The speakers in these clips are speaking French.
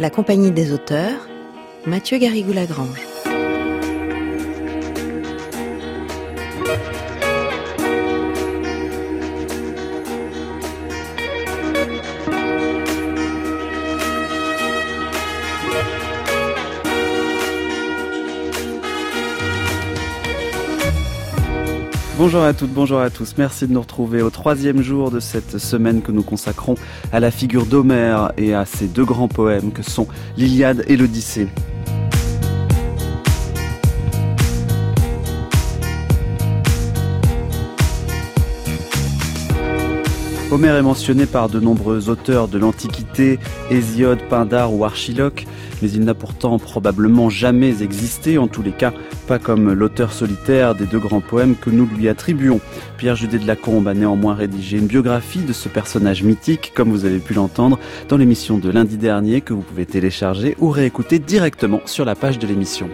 la compagnie des auteurs, Mathieu Garrigou-Lagrange. Bonjour à toutes, bonjour à tous. Merci de nous retrouver au 3e jour de cette semaine que nous consacrons à la figure d'Homère et à ses deux grands poèmes que sont l'Iliade et l'Odyssée. Homère est mentionné par de nombreux auteurs de l'Antiquité, Hésiode, Pindare ou Archiloque, mais il n'a pourtant probablement jamais existé, en tous les cas pas comme l'auteur solitaire des deux grands poèmes que nous lui attribuons. Pierre Judet de Lacombe a néanmoins rédigé une biographie de ce personnage mythique, comme vous avez pu l'entendre dans l'émission de lundi dernier, que vous pouvez télécharger ou réécouter directement sur la page de l'émission.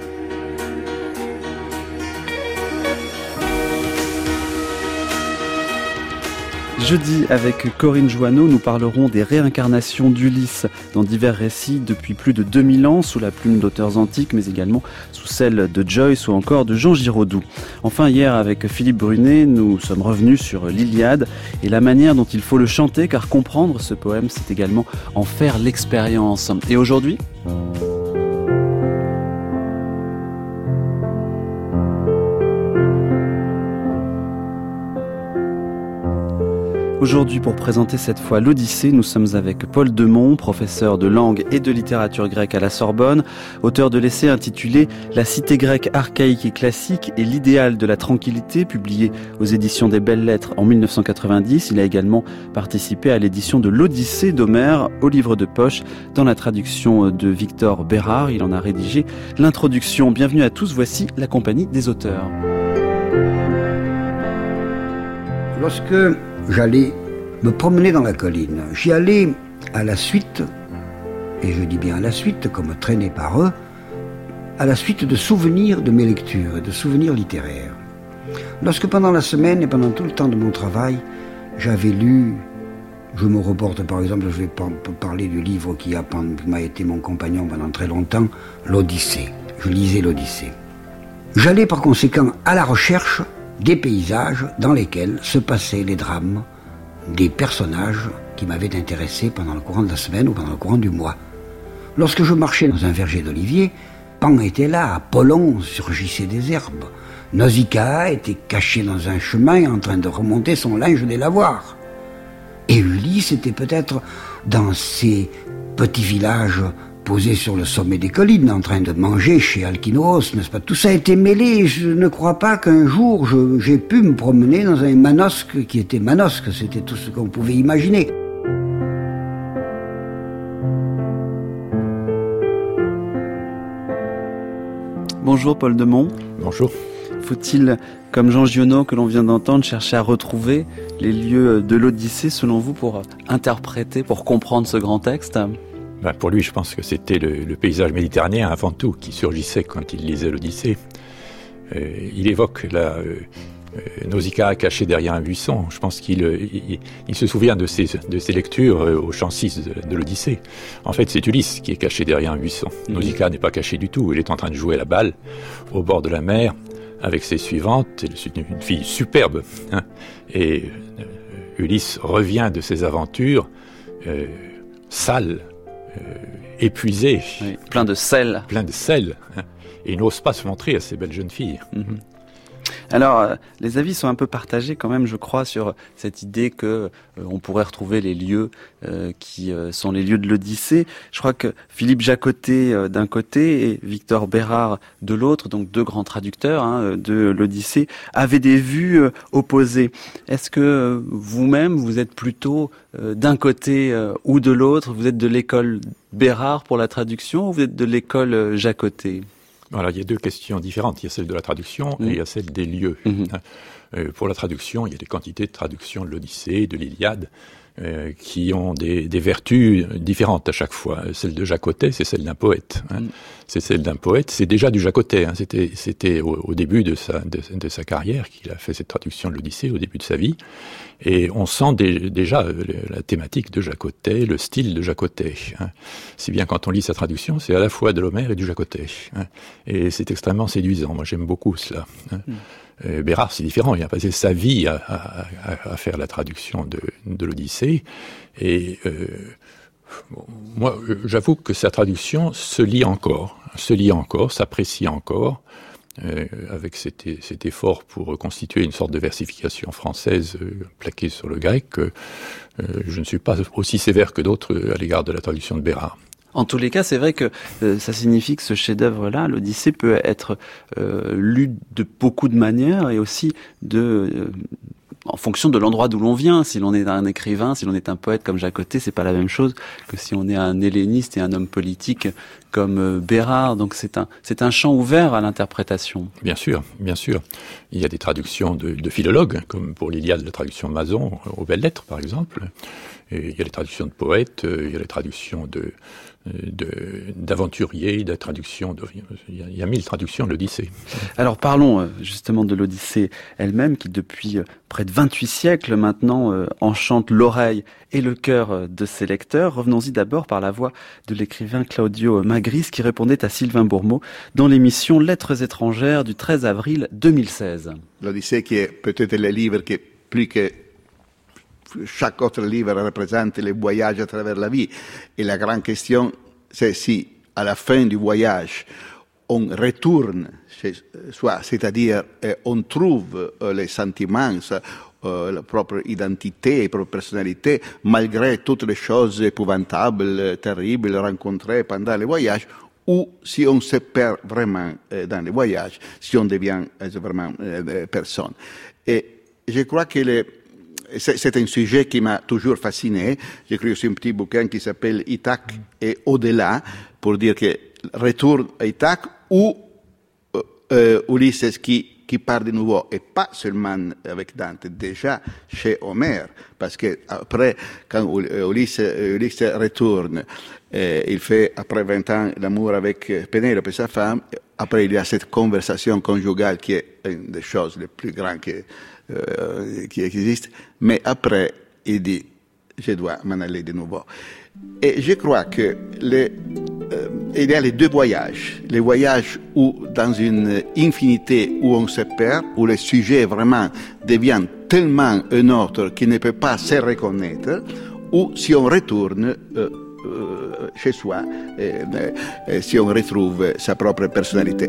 Jeudi, avec Corinne Joanneau, nous parlerons des réincarnations d'Ulysse dans divers récits depuis plus de 2000 ans, sous la plume d'auteurs antiques, mais également sous celle de Joyce ou encore de Jean Giraudoux. Enfin, hier, avec Philippe Brunet, nous sommes revenus sur l'Iliade et la manière dont il faut le chanter, car comprendre ce poème, c'est également en faire l'expérience. Et aujourd'hui ? Aujourd'hui, pour présenter cette fois l'Odyssée, nous sommes avec Paul Demont, professeur de langue et de littérature grecque à la Sorbonne, auteur de l'essai intitulé « La cité grecque archaïque et classique et l'idéal de la tranquillité », publié aux éditions des Belles Lettres en 1990. Il a également participé à l'édition de l'Odyssée d'Homère au livre de poche dans la traduction de Victor Bérard. Il en a rédigé l'introduction. Bienvenue à tous, voici la compagnie des auteurs. Lorsque j'allais me promener dans la colline, j'y allais à la suite, et je dis bien à la suite, comme traîné par eux, à la suite de souvenirs de mes lectures et de souvenirs littéraires. Lorsque pendant la semaine et pendant tout le temps de mon travail, j'avais lu, je me reporte par exemple, je vais parler du livre qui m'a été mon compagnon pendant très longtemps, l'Odyssée. Je lisais l'Odyssée. J'allais par conséquent à la recherche des paysages dans lesquels se passaient les drames des personnages qui m'avaient intéressé pendant le courant de la semaine ou pendant le courant du mois. Lorsque je marchais dans un verger d'olivier, Pan était là, Apollon surgissait des herbes, Nausicaa était caché dans un chemin en train de remonter son linge des lavoirs. Et Ulysse était peut-être dans ces petits villages posé sur le sommet des collines, en train de manger chez Alkinoos, n'est-ce pas ? Tout ça a été mêlé. Je ne crois pas qu'un jour j'ai pu me promener dans un Manosque qui était Manosque. C'était tout ce qu'on pouvait imaginer. Bonjour Paul Demont. Bonjour. Faut-il, comme Jean Giono que l'on vient d'entendre, chercher à retrouver les lieux de l'Odyssée, selon vous, pour interpréter, pour comprendre ce grand texte ? Pour lui, je pense que c'était le paysage méditerranéen avant tout qui surgissait quand il lisait l'Odyssée. Il évoque Nausicaa cachée derrière un buisson. Je pense qu'il se souvient de ses lectures au chant 6 de l'Odyssée. En fait, c'est Ulysse qui est caché derrière un buisson. Nausicaa n'est pas cachée du tout. Il est en train de jouer à la balle au bord de la mer avec ses suivantes. C'est une fille superbe. Et Ulysse revient de ses aventures sale, épuisé, oui, plein de sel, et il n'ose pas se montrer à ces belles jeunes filles. Alors, les avis sont un peu partagés quand même, je crois, sur cette idée que on pourrait retrouver les lieux qui sont les lieux de l'Odyssée. Je crois que Philippe Jacotet d'un côté et Victor Bérard de l'autre, donc deux grands traducteurs de l'Odyssée, avaient des vues opposées. Est-ce que vous-même, vous êtes plutôt d'un côté ou de l'autre? Vous êtes de l'école Bérard pour la traduction ou vous êtes de l'école Jacotet? Voilà, il y a deux questions différentes. Il y a celle de la traduction et il y a celle des lieux. Pour la traduction, il y a des quantités de traductions de l'Odyssée, de l'Iliade. qui ont des vertus différentes à chaque fois. Celle de Jacotet, c'est celle d'un poète. C'est celle d'un poète, c'est déjà du Jacotet. C'était au début de sa carrière qu'il a fait cette traduction de l'Odyssée, au début de sa vie. Et on sent déjà la thématique de Jacotet, le style de Jacotet. Si bien quand on lit sa traduction, c'est à la fois de l'Homère et du Jacotet. Et c'est extrêmement séduisant. Moi, j'aime beaucoup cela. Bérard, c'est différent. Il a passé sa vie à faire la traduction de l'Odyssée. Et moi, j'avoue que sa traduction se lit encore, s'apprécie encore, avec cet effort pour reconstituer une sorte de versification française plaquée sur le grec. Je ne suis pas aussi sévère que d'autres à l'égard de la traduction de Bérard. En tous les cas, c'est vrai que ça signifie que ce chef-d'œuvre-là, l'Odyssée, peut être lu de beaucoup de manières et aussi en fonction de l'endroit d'où l'on vient. Si l'on est un écrivain, si l'on est un poète comme Jacotet, c'est pas la même chose que si on est un helléniste et un homme politique comme Bérard. Donc c'est un champ ouvert à l'interprétation. Bien sûr, bien sûr. Il y a des traductions de philologues, comme pour l'Iliade, la traduction de Mazon aux Belles Lettres, par exemple. Et il y a les traductions de poètes, il y a les traductions d'aventuriers, il y a 1000 traductions de l'Odyssée. Alors parlons justement de l'Odyssée elle-même, qui depuis près de 28 siècles maintenant enchante l'oreille et le cœur de ses lecteurs. Revenons-y d'abord par la voix de l'écrivain Claudio Magris, qui répondait à Sylvain Bourmeau dans l'émission Lettres étrangères du 13 avril 2016. L'Odyssée qui est peut-être le livre qui, plus que chaque autre livre, représente les voyages à travers la vie. Et la grande question, c'est si, à la fin du voyage, on retourne chez soi, c'est-à-dire on trouve les sentiments, la propre identité, la propre personnalité, malgré toutes les choses épouvantables, terribles rencontrées pendant les voyages, ou si on se perd vraiment dans les voyages, si on devient vraiment personne. Et je crois que c'est un sujet qui m'a toujours fasciné. J'ai écrit aussi un petit bouquin qui s'appelle Ithaque et au-delà, pour dire que retourne à Ithaque ou Ulysse qui part de nouveau, et pas seulement avec Dante, déjà chez Homère, parce que après, quand Ulysse retourne, il fait après 20 ans l'amour avec Pénélope, sa femme. Après, il y a cette conversation conjugale qui est une des choses les plus grandes qui existe, mais après, il dit, je dois m'en aller de nouveau. Et je crois que il y a les deux voyages. Les voyages où, dans une infinité où on se perd, où le sujet vraiment devient tellement un autre qu'il ne peut pas se reconnaître, ou si on retourne chez soi, si on retrouve sa propre personnalité.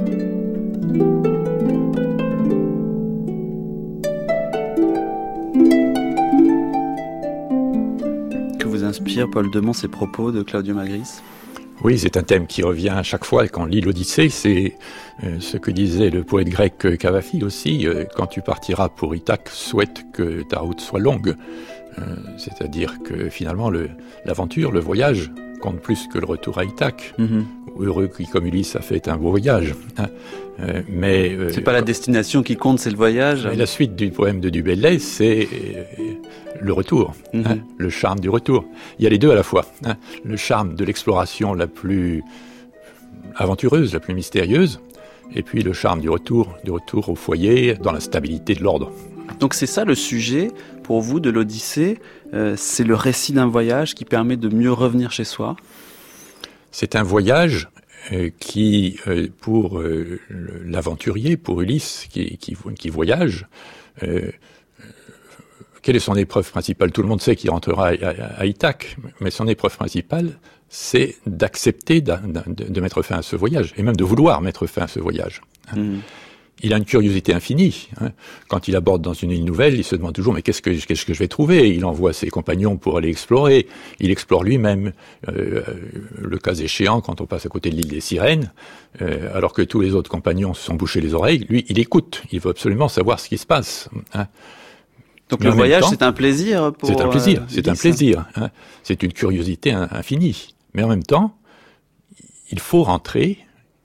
Inspire Paul Demont ces propos de Claudio Magris? Oui, c'est un thème qui revient à chaque fois quand on lit l'Odyssée. C'est ce que disait le poète grec Cavafi aussi. Quand tu partiras pour Ithaque, souhaite que ta route soit longue. C'est-à-dire que finalement, l'aventure, le voyage, compte plus que le retour à Ithaque. Heureux qui, comme Ulysse, a fait un beau voyage. Mais c'est pas la destination qui compte, c'est le voyage. Et la suite du poème de Du Bellay, c'est le retour, le charme du retour. Il y a les deux à la fois. Le charme de l'exploration la plus aventureuse, la plus mystérieuse, et puis le charme du retour au foyer, dans la stabilité de l'ordre. Donc c'est ça le sujet pour vous de l'Odyssée, c'est le récit d'un voyage qui permet de mieux revenir chez soi. C'est un voyage qui, pour l'aventurier, pour Ulysse qui voyage, quelle est son épreuve principale? Tout le monde sait qu'il rentrera à Ithaque, mais son épreuve principale, c'est d'accepter de mettre fin à ce voyage, et même de vouloir mettre fin à ce voyage. Il a une curiosité infinie. Quand il aborde dans une île nouvelle, il se demande toujours, mais qu'est-ce que je vais trouver? Il envoie ses compagnons pour aller explorer. Il explore lui-même. Le cas échéant, quand on passe à côté de l'île des Sirènes, alors que tous les autres compagnons se sont bouchés les oreilles, lui, il écoute. Il veut absolument savoir ce qui se passe. Donc le voyage, c'est un plaisir pour C'est un plaisir, c'est un plaisir. C'est une curiosité infinie. Mais en même temps, il faut rentrer,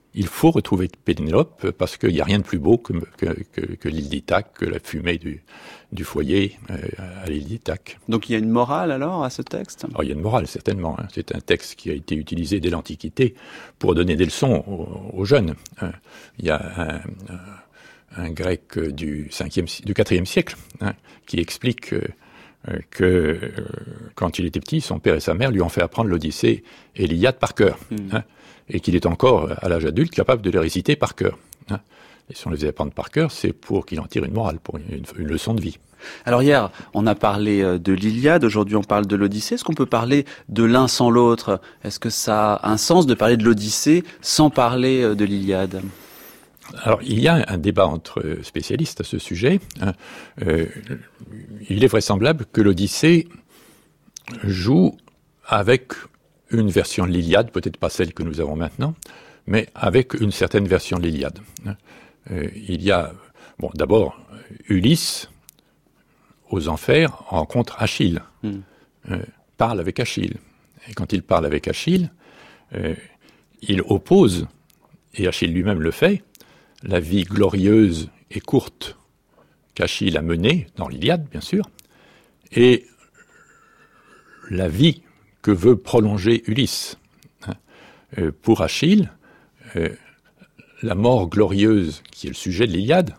il faut retrouver Pénélope parce qu'il n'y a rien de plus beau que l'île d'Ithaque, que la fumée du foyer à l'île d'Ithaque. Donc il y a une morale alors à ce texte ? Alors, il y a une morale, certainement. C'est un texte qui a été utilisé dès l'Antiquité pour donner des leçons aux jeunes. Il y a un grec du IVe siècle qui explique que quand il était petit, son père et sa mère lui ont fait apprendre l'Odyssée et l'Iliade par cœur. Et qu'il est encore, à l'âge adulte, capable de les réciter par cœur. Et si on les faisait apprendre par cœur, c'est pour qu'il en tire une morale, pour une leçon de vie. Alors hier, on a parlé de l'Iliade, aujourd'hui on parle de l'Odyssée. Est-ce qu'on peut parler de l'un sans l'autre ? Est-ce que ça a un sens de parler de l'Odyssée sans parler de l'Iliade ? Alors, il y a un débat entre spécialistes à ce sujet. Il est vraisemblable que l'Odyssée joue avec une version de l'Iliade, peut-être pas celle que nous avons maintenant, mais avec une certaine version de l'Iliade. Il y a, d'abord, Ulysse, aux enfers, rencontre Achille, parle avec Achille. Et quand il parle avec Achille, il oppose, et Achille lui-même le fait, la vie glorieuse et courte qu'Achille a menée, dans l'Iliade, bien sûr, et la vie que veut prolonger Ulysse. Pour Achille, la mort glorieuse, qui est le sujet de l'Iliade,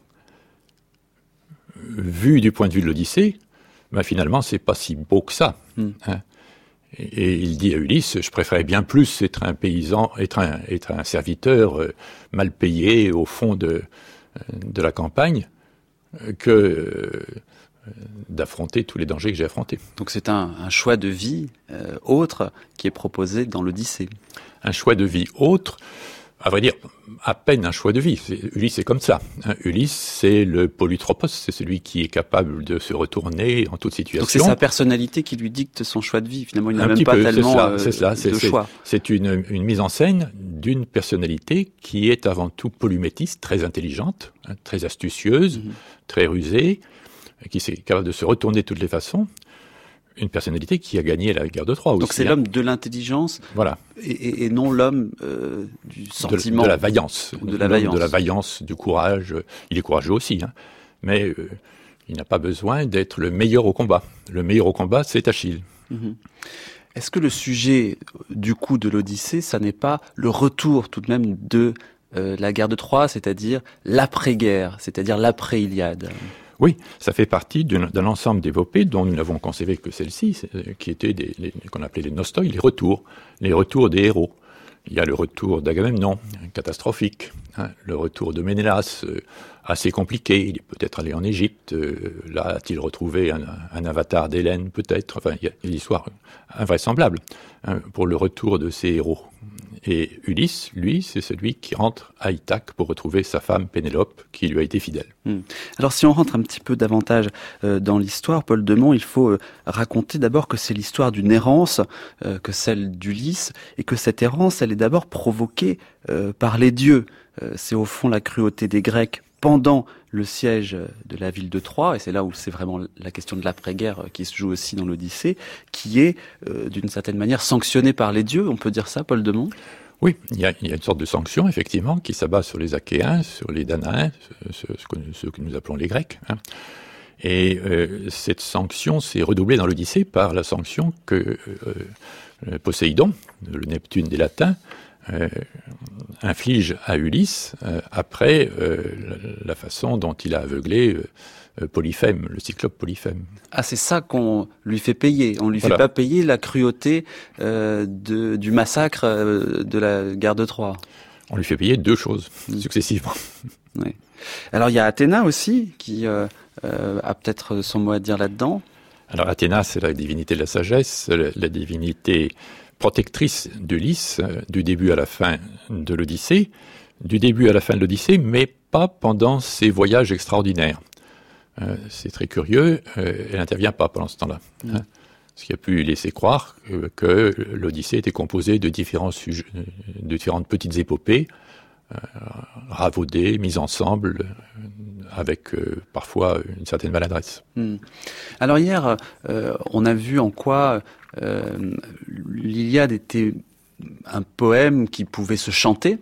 vue du point de vue de l'Odyssée, finalement, c'est pas si beau que ça. Et il dit à Ulysse, je préférais bien plus être un paysan, être un serviteur mal payé au fond de la campagne, que d'affronter tous les dangers que j'ai affrontés. Donc c'est un choix de vie autre qui est proposé dans l'Odyssée. Un choix de vie autre, à vrai dire, à peine un choix de vie. Ulysse est comme ça. Ulysse, c'est le polytropos, c'est celui qui est capable de se retourner en toute situation. Donc c'est sa personnalité qui lui dicte son choix de vie. Finalement, il n'a même pas tellement de choix. C'est une mise en scène d'une personnalité qui est avant tout polymétiste, très intelligente, très astucieuse, très rusée, qui est capable de se retourner de toutes les façons. Une personnalité qui a gagné la guerre de Troie aussi. Donc c'est l'homme de l'intelligence, voilà, et non l'homme du sentiment. De la vaillance. De la vaillance. De la vaillance, du courage. Il est courageux aussi, mais il n'a pas besoin d'être le meilleur au combat. Le meilleur au combat, c'est Achille. Est-ce que le sujet du coup de l'Odyssée, ça n'est pas le retour tout de même de la guerre de Troie, c'est-à-dire l'après-guerre, c'est-à-dire l'après-Iliade ? Oui, ça fait partie d'un ensemble d'épopées dont nous n'avons conservé que celle-ci, qui étaient qu'on appelait les nostoi, les retours des héros. Il y a le retour d'Agamemnon, catastrophique, le retour de Ménélas, assez compliqué, il est peut-être allé en Égypte, là a-t-il retrouvé un avatar d'Hélène peut-être, enfin il y a une histoire invraisemblable pour le retour de ces héros. Et Ulysse, lui, c'est celui qui rentre à Ithaque pour retrouver sa femme Pénélope, qui lui a été fidèle. Alors si on rentre un petit peu davantage dans l'histoire, Paul Demont, il faut raconter d'abord que c'est l'histoire d'une errance, que celle d'Ulysse, et que cette errance, elle est d'abord provoquée par les dieux. C'est au fond la cruauté des Grecs pendant le siège de la ville de Troie, et c'est là où c'est vraiment la question de l'après-guerre qui se joue aussi dans l'Odyssée, qui est d'une certaine manière sanctionnée par les dieux, on peut dire ça, Paul Demont ? Oui, il y a une sorte de sanction, effectivement, qui s'abat sur les Achéens, sur les Danaens, ceux que nous appelons les Grecs. Et cette sanction s'est redoublée dans l'Odyssée par la sanction que Poséidon, le Neptune des Latins, inflige à Ulysse après la façon dont il a aveuglé Polyphème, le cyclope Polyphème. Ah, c'est ça qu'on lui fait payer. On lui fait pas payer la cruauté du massacre de la guerre de Troie. On lui fait payer deux choses successivement. Oui. Alors il y a Athéna aussi qui a peut-être son mot à dire là-dedans. Alors Athéna, c'est la divinité de la sagesse, la divinité protectrice d'Ulysse, du début à la fin de l'Odyssée, mais pas pendant ses voyages extraordinaires. C'est très curieux, elle n'intervient pas pendant ce temps-là. Ce qui a pu laisser croire que l'Odyssée était composée de différentes petites épopées, ravaudées, mises ensemble, avec parfois une certaine maladresse. Alors hier, on a vu en quoi l'Iliade était un poème qui pouvait se chanter.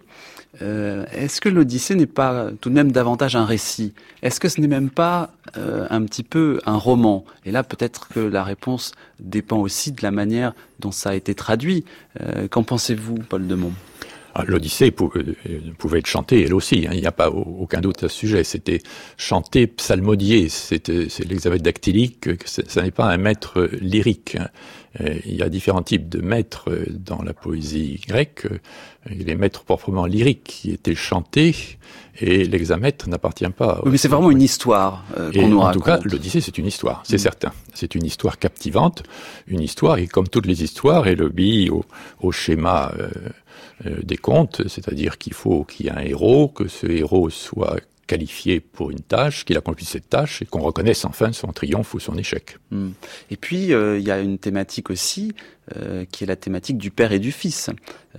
Est-ce que l'Odyssée n'est pas tout de même davantage un récit? Est-ce que ce n'est même pas un petit peu un roman? Et là, peut-être que la réponse dépend aussi de la manière dont ça a été traduit. Qu'en pensez-vous, Paul Demont? L'Odyssée pouvait être chantée, elle aussi, hein, il n'y a pas aucun doute à ce sujet. C'était chanté, psalmodié, c'est l'hexamètre dactylique, ça n'est pas un maître lyrique. Hein. Il y a différents types de maîtres dans la poésie grecque. Les maîtres proprement lyriques qui étaient chantés, et l'hexamètre n'appartient pas. Oui, mais c'est vraiment une histoire qu'on nous raconte. En tout cas, l'Odyssée, c'est une histoire, c'est certain. C'est une histoire captivante, une histoire, et comme toutes les histoires, elle obéit au schéma des contes, c'est-à-dire qu'il faut qu'il y ait un héros, que ce héros soit qualifié pour une tâche, qu'il accomplisse cette tâche et qu'on reconnaisse enfin son triomphe ou son échec. Et puis, il y a une thématique aussi, qui est la thématique du père et du fils,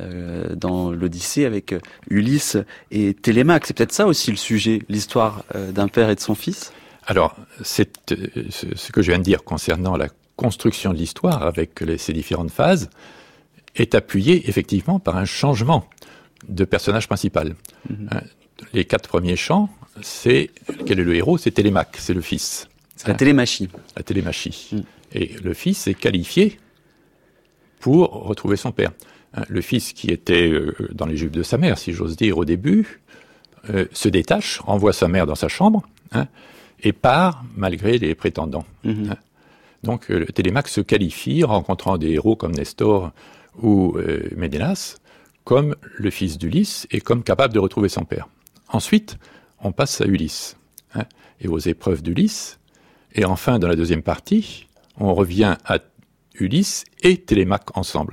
dans l'Odyssée avec Ulysse et Télémaque. C'est peut-être ça aussi le sujet, l'histoire d'un père et de son fils? Alors, ce que je viens de dire concernant la construction de l'histoire avec ces différentes phases est appuyé effectivement par un changement de personnage principal. Les 4 premiers chants, quel est le héros? C'est Télémaque, c'est le fils. C'est la télémachie. La télémachie. Et le fils est qualifié pour retrouver son père. Le fils qui était dans les jupes de sa mère, si j'ose dire, au début, se détache, renvoie sa mère dans sa chambre, et part malgré les prétendants. Donc Télémaque se qualifie, rencontrant des héros comme Nestor ou Ménélas, comme le fils d'Ulysse et comme capable de retrouver son père. Ensuite, on passe à Ulysse et aux épreuves d'Ulysse. Et enfin, dans la deuxième partie, on revient à Ulysse et Télémaque ensemble.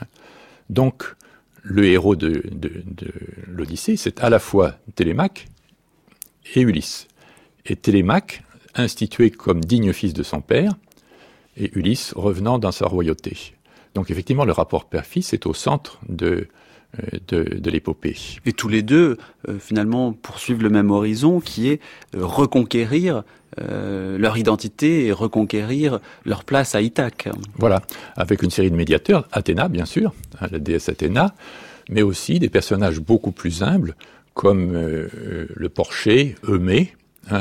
Donc, le héros de l'Odyssée, c'est à la fois Télémaque et Ulysse. Et Télémaque, institué comme digne fils de son père, et Ulysse revenant dans sa royauté. Donc effectivement, le rapport père-fils est au centre de l'épopée. Et tous les deux, finalement, poursuivent le même horizon qui est reconquérir leur identité et reconquérir leur place à Ithaque. Voilà, avec une série de médiateurs, Athéna bien sûr, la déesse Athéna, mais aussi des personnages beaucoup plus humbles comme le porcher, Eumée,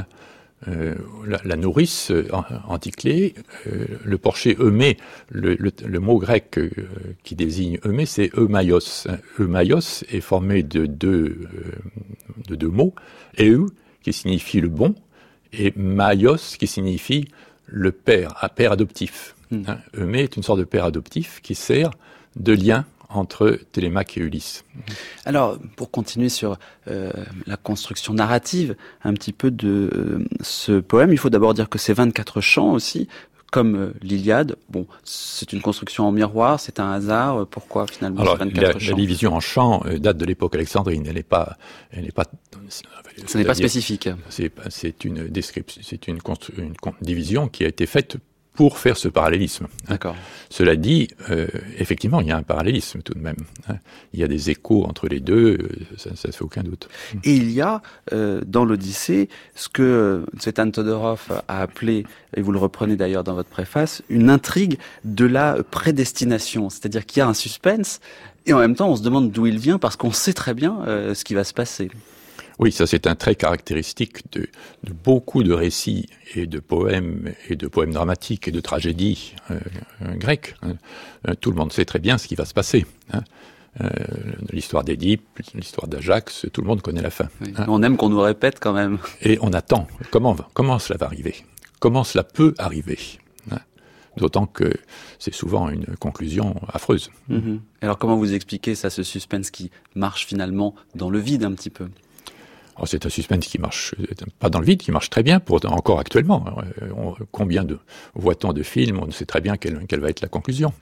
la nourrice Anticlée, le porcher Eumée, le mot grec qui désigne Eumée, c'est Eumaios. Eumaios est formé de deux mots, Eu, qui signifie le bon, et Maios, qui signifie le père adoptif. Eumée est une sorte de père adoptif qui sert de lien entre Télémaque et Ulysse. Alors, pour continuer sur la construction narrative un petit peu de ce poème, il faut d'abord dire que c'est 24 chants aussi, comme l'Iliade. Bon, c'est une construction en miroir, c'est un hasard. Pourquoi finalement alors, 24 chants? La division en chants date de l'époque alexandrine. Elle n'est pas. Ce n'est pas spécifique. C'est une description, c'est une division qui a été faite pour faire ce parallélisme. D'accord. Cela dit, effectivement, il y a un parallélisme tout de même. Il y a des échos entre les deux, ça ne fait aucun doute. Et il y a dans l'Odyssée ce que Tsvetan Todorov a appelé, et vous le reprenez d'ailleurs dans votre préface, une intrigue de la prédestination. C'est-à-dire qu'il y a un suspense, et en même temps on se demande d'où il vient, parce qu'on sait très bien ce qui va se passer. Oui, ça c'est un trait caractéristique de beaucoup de récits et de poèmes dramatiques et de tragédies grecques. Tout le monde sait très bien ce qui va se passer. L'histoire d'Édipe, l'histoire d'Ajax, tout le monde connaît la fin. Oui, on aime qu'on nous répète quand même. Et on attend. Comment cela va arriver? Comment cela peut arriver? D'autant que c'est souvent une conclusion affreuse. Alors comment vous expliquez ça, ce suspense qui marche finalement dans le vide un petit peu? C'est un suspense qui marche, pas dans le vide, qui marche très bien, encore actuellement. Combien voit-on de films, on sait très bien quelle va être la conclusion.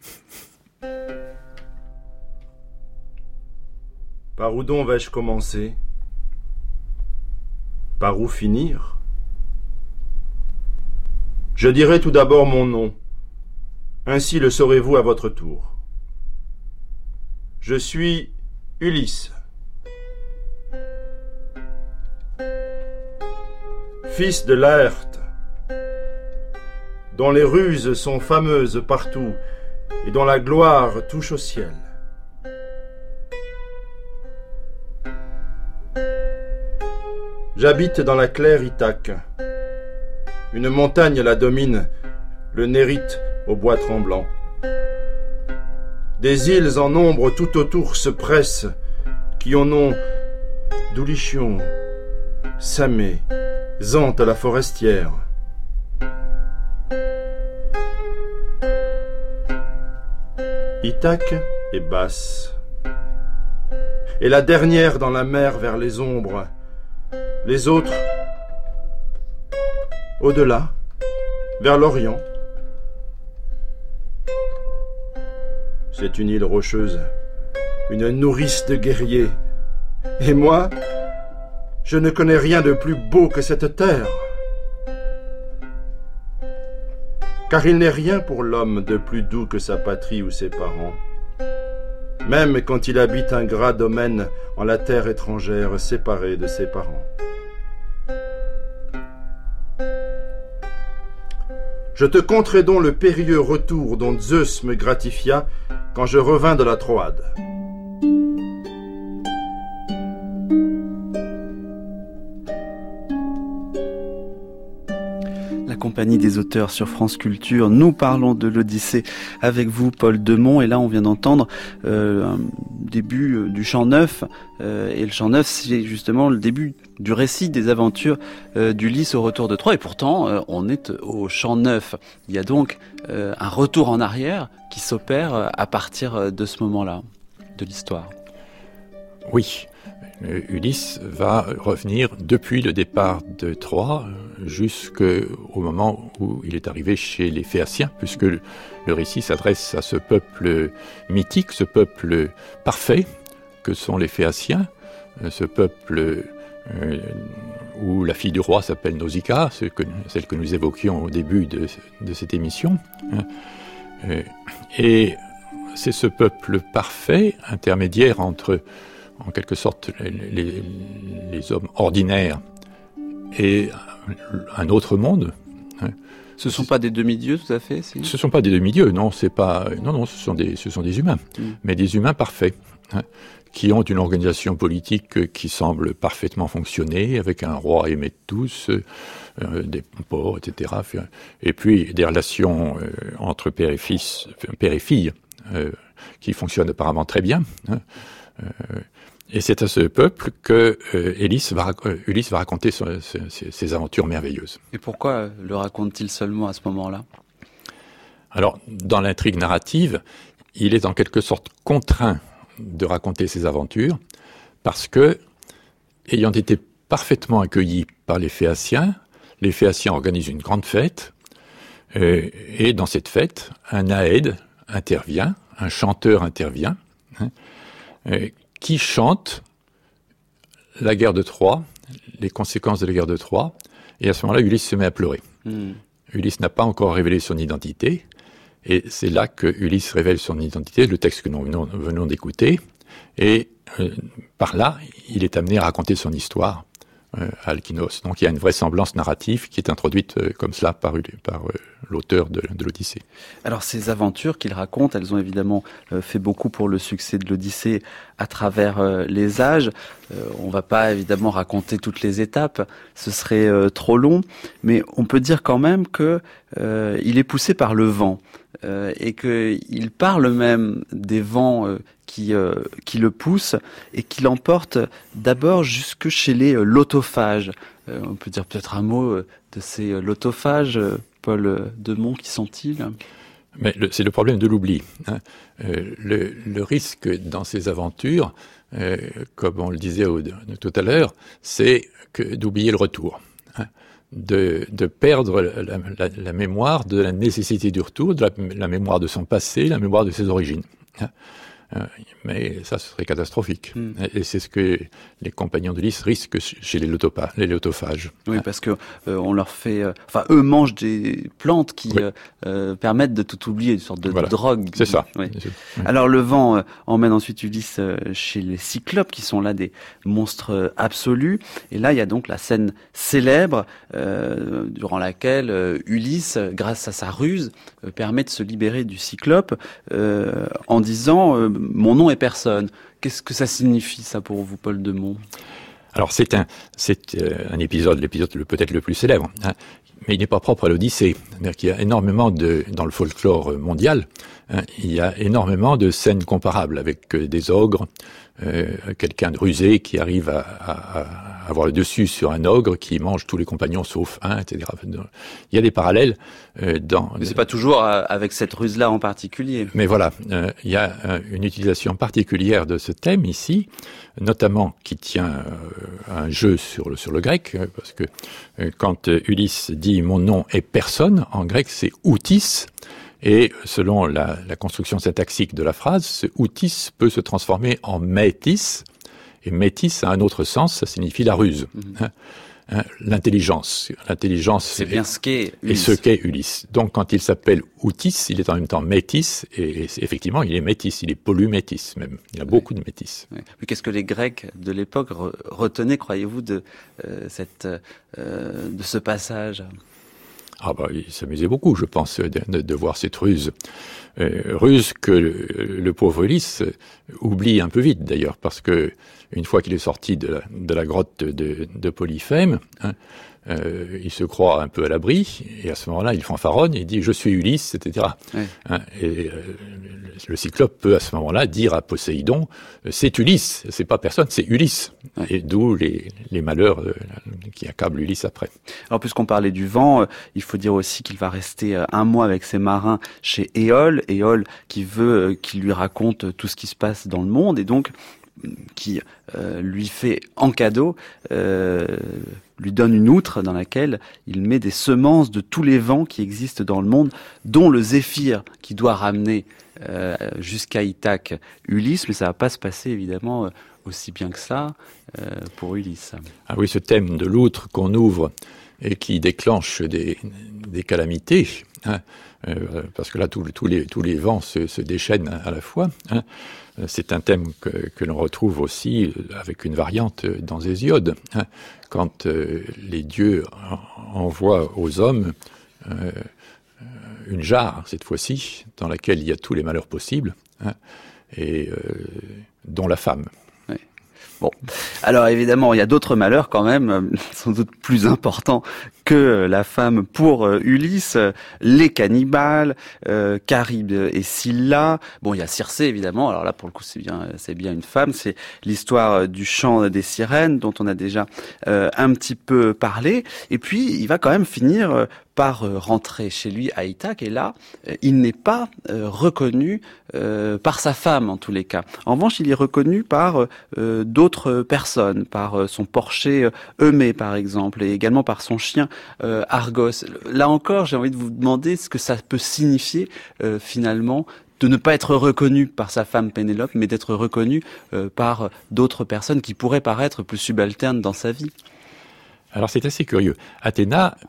Par où donc vais-je commencer? Par où finir? Je dirai tout d'abord mon nom. Ainsi le saurez-vous à votre tour. Je suis Ulysse. Fils de Laërte, dont les ruses sont fameuses partout et dont la gloire touche au ciel. J'habite dans la claire Ithaque. Une montagne la domine, le Nérite au bois tremblant. Des îles en nombre tout autour se pressent, qui ont nom d'Oulichion, Samé, Zante la forestière. Ithaque est basse, et la dernière dans la mer vers les ombres, les autres au-delà, vers l'Orient. C'est une île rocheuse, une nourrice de guerriers. Et moi, je ne connais rien de plus beau que cette terre. Car il n'est rien pour l'homme de plus doux que sa patrie ou ses parents. Même quand il habite un gras domaine en la terre étrangère, séparé de ses parents. Je te conterai donc le périlleux retour dont Zeus me gratifia quand je revins de la Troade. Compagnie des auteurs sur France Culture. Nous parlons de l'Odyssée avec vous, Paul Demont, et là on vient d'entendre un début du chant neuf, et le chant neuf c'est justement le début du récit des aventures d'Ulysse au retour de Troie, et pourtant on est au chant neuf. Il y a donc un retour en arrière qui s'opère à partir de ce moment-là de l'histoire. Oui. Ulysse va revenir depuis le départ de Troie jusqu'au moment où il est arrivé chez les Phéaciens, puisque le récit s'adresse à ce peuple mythique, ce peuple parfait que sont les Phéaciens, ce peuple où la fille du roi s'appelle Nausicaa, celle que nous évoquions au début de cette émission. Et c'est ce peuple parfait, intermédiaire entre en quelque sorte les hommes ordinaires et un autre monde. Ce ne sont pas des demi-dieux tout à fait si? Ce ne sont pas des demi-dieux, non, ce sont des humains, mais des humains parfaits, qui ont une organisation politique qui semble parfaitement fonctionner, avec un roi aimé de tous, des ports, etc. Et puis des relations entre père et fille, qui fonctionnent apparemment très bien. Et c'est à ce peuple que Ulysse va raconter ses aventures merveilleuses. Et pourquoi le raconte-t-il seulement à ce moment-là ? Alors, dans l'intrigue narrative, il est en quelque sorte contraint de raconter ses aventures, parce que, ayant été parfaitement accueilli par les Phéaciens organisent une grande fête, et dans cette fête, un Aède intervient, un chanteur intervient, qui chante la guerre de Troie, les conséquences de la guerre de Troie, et à ce moment-là, Ulysse se met à pleurer. Ulysse n'a pas encore révélé son identité, et c'est là que Ulysse révèle son identité, le texte que nous venons d'écouter, et par là, il est amené à raconter son histoire à Alkinoos. Donc il y a une vraisemblance narrative qui est introduite comme cela par l'auteur de l'Odyssée. Alors ces aventures qu'il raconte, elles ont évidemment fait beaucoup pour le succès de l'Odyssée à travers les âges. On va pas évidemment raconter toutes les étapes, ce serait trop long, mais on peut dire quand même que il est poussé par le vent et qu'il parle même des vents qui le poussent et qui l'emportent d'abord jusque chez les lotophages. On peut dire peut-être un mot de ces lotophages, Paul Demont, qui sont-ils ? Mais c'est le problème de l'oubli. Le risque dans ces aventures, comme on le disait tout à l'heure, c'est d'oublier le retour. De perdre la mémoire de la nécessité du retour, de la mémoire de son passé, la mémoire de ses origines. Mais ça, ce serait catastrophique. Et c'est ce que les compagnons d'Ulysse risquent chez les lotophages. Oui, parce que on leur fait... eux mangent des plantes qui permettent de tout oublier, une sorte de drogue. C'est ça. Oui. Alors le vent emmène ensuite Ulysse chez les Cyclopes, qui sont là des monstres absolus. Et là, il y a donc la scène célèbre durant laquelle Ulysse, grâce à sa ruse, permet de se libérer du Cyclope en disant mon nom est personne. Qu'est-ce que ça signifie, ça, pour vous, Paul Demont ? Alors c'est un épisode, l'épisode peut-être le plus célèbre, hein, mais il n'est pas propre à l'Odyssée. C'est-à-dire qu'il y a énormément dans le folklore mondial, hein, il y a énormément de scènes comparables avec des ogres, quelqu'un de rusé qui arrive à avoir le dessus sur un ogre qui mange tous les compagnons sauf un, etc. Il y a des parallèles Mais c'est pas toujours avec cette ruse-là en particulier. Mais voilà, il y a une utilisation particulière de ce thème ici, notamment qui tient à un jeu sur le grec, parce que quand Ulysse dit « mon nom est personne », en grec c'est « outis », et selon la construction syntaxique de la phrase, ce « outis » peut se transformer en « métis », et « métis » a un autre sens, ça signifie la ruse. L'intelligence. C'est bien ce qu'est Ulysse. Et ce qu'est Ulysse. Donc, quand il s'appelle Outis, il est en même temps métis, et effectivement, il est métis, il est polymétis même. Il a beaucoup de métis. Oui. Mais qu'est-ce que les Grecs de l'époque retenaient, croyez-vous, de ce passage ? Ah bah, il s'amusait beaucoup, je pense, de voir cette ruse. Ruse que le pauvre Ulysse oublie un peu vite, d'ailleurs, parce que une fois qu'il est sorti de la grotte de Polyphème, hein, il se croit un peu à l'abri, et à ce moment-là, il fanfaronne, il dit « je suis Ulysse », etc. Oui. Hein, et le Cyclope peut à ce moment-là dire à Poséidon « c'est Ulysse, c'est pas personne, c'est Ulysse oui. ». Et d'où les malheurs qui accablent Ulysse après. Alors puisqu'on parlait du vent, il faut dire aussi qu'il va rester un mois avec ses marins chez Éole qui veut qu'il lui raconte tout ce qui se passe dans le monde, et donc qui lui fait en cadeau, lui donne une outre dans laquelle il met des semences de tous les vents qui existent dans le monde, dont le zéphyr qui doit ramener jusqu'à Ithaque Ulysse, mais ça va pas se passer évidemment aussi bien que ça pour Ulysse. Ah oui, ce thème de l'outre qu'on ouvre et qui déclenche des calamités, hein, parce que là tous les vents se déchaînent à la fois, hein. C'est un thème que l'on retrouve aussi avec une variante dans Hésiode, hein, quand les dieux envoient aux hommes une jarre, cette fois-ci, dans laquelle il y a tous les malheurs possibles, hein, et dont la femme. Bon, alors évidemment, il y a d'autres malheurs quand même, sans doute plus importants que la femme pour Ulysse, les cannibales, Charybde et Scylla. Bon, il y a Circé évidemment. Alors là, pour le coup, c'est bien une femme. C'est l'histoire du chant des sirènes dont on a déjà un petit peu parlé. Et puis, il va quand même finir par rentrer chez lui à Ithaque, et là, il n'est pas reconnu par sa femme en tous les cas. En revanche, il est reconnu par d'autres personnes, par son porcher Eumée par exemple, et également par son chien Argos. Là encore, j'ai envie de vous demander ce que ça peut signifier finalement de ne pas être reconnu par sa femme Pénélope, mais d'être reconnu par d'autres personnes qui pourraient paraître plus subalternes dans sa vie. Alors c'est assez curieux. Athéna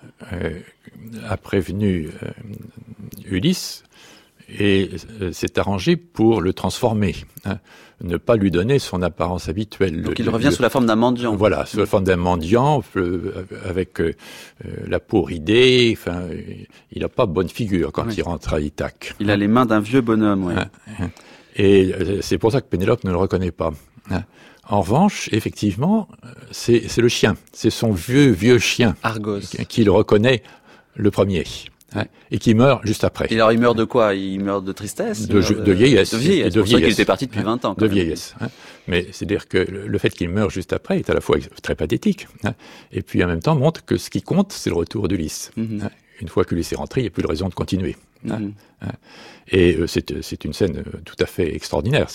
a prévenu Ulysse et s'est arrangé pour le transformer, hein, ne pas lui donner son apparence habituelle. Donc il revient sous la forme d'un mendiant. Voilà, sous la forme d'un mendiant, avec la peau ridée, enfin, il n'a pas bonne figure quand il rentre à Ithaque. Il a les mains d'un vieux bonhomme, oui. Et c'est pour ça que Pénélope ne le reconnaît pas. Hein. En revanche, effectivement, c'est le chien, c'est son vieux chien, Argos, qui le reconnaît le premier. Hein, et qui meurt juste après. Et alors il meurt de quoi? Il meurt de tristesse? De vieillesse. De vieillesse. C'est pour ça qu'il était parti depuis 20 ans. De vieillesse. Hein. Mais c'est-à-dire que le fait qu'il meure juste après est à la fois très pathétique, hein, et puis en même temps montre que ce qui compte, c'est le retour d'Ulysse. Hein. Une fois qu'Ulysse est rentré, il n'y a plus de raison de continuer. Hein. Et c'est une scène tout à fait extraordinaire.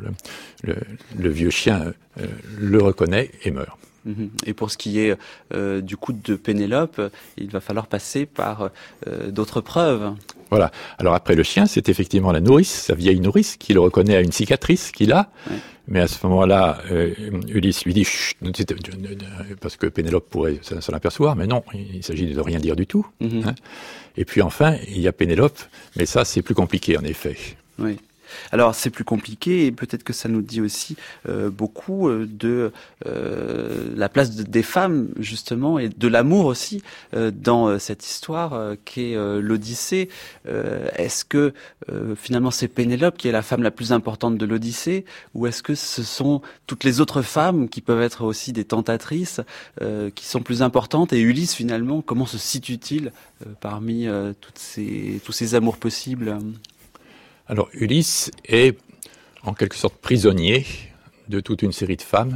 Le vieux chien le reconnaît et meurt. Et pour ce qui est du coup de Pénélope, il va falloir passer par d'autres preuves. Voilà. Alors après le chien, c'est effectivement la nourrice, sa vieille nourrice, qui le reconnaît à une cicatrice qu'il a. Ouais. Mais à ce moment-là, Ulysse lui dit chut, parce que Pénélope pourrait s'en apercevoir, mais non, il s'agit de rien dire du tout. Hein. Et puis enfin, il y a Pénélope, mais ça c'est plus compliqué en effet. Oui. Alors c'est plus compliqué et peut-être que ça nous dit aussi beaucoup de la place des femmes justement et de l'amour aussi dans cette histoire qu'est l'Odyssée. Est-ce que finalement c'est Pénélope qui est la femme la plus importante de l'Odyssée, ou est-ce que ce sont toutes les autres femmes qui peuvent être aussi des tentatrices qui sont plus importantes, et Ulysse finalement comment se situe-t-il parmi tous ces amours possibles? Alors Ulysse est en quelque sorte prisonnier de toute une série de femmes.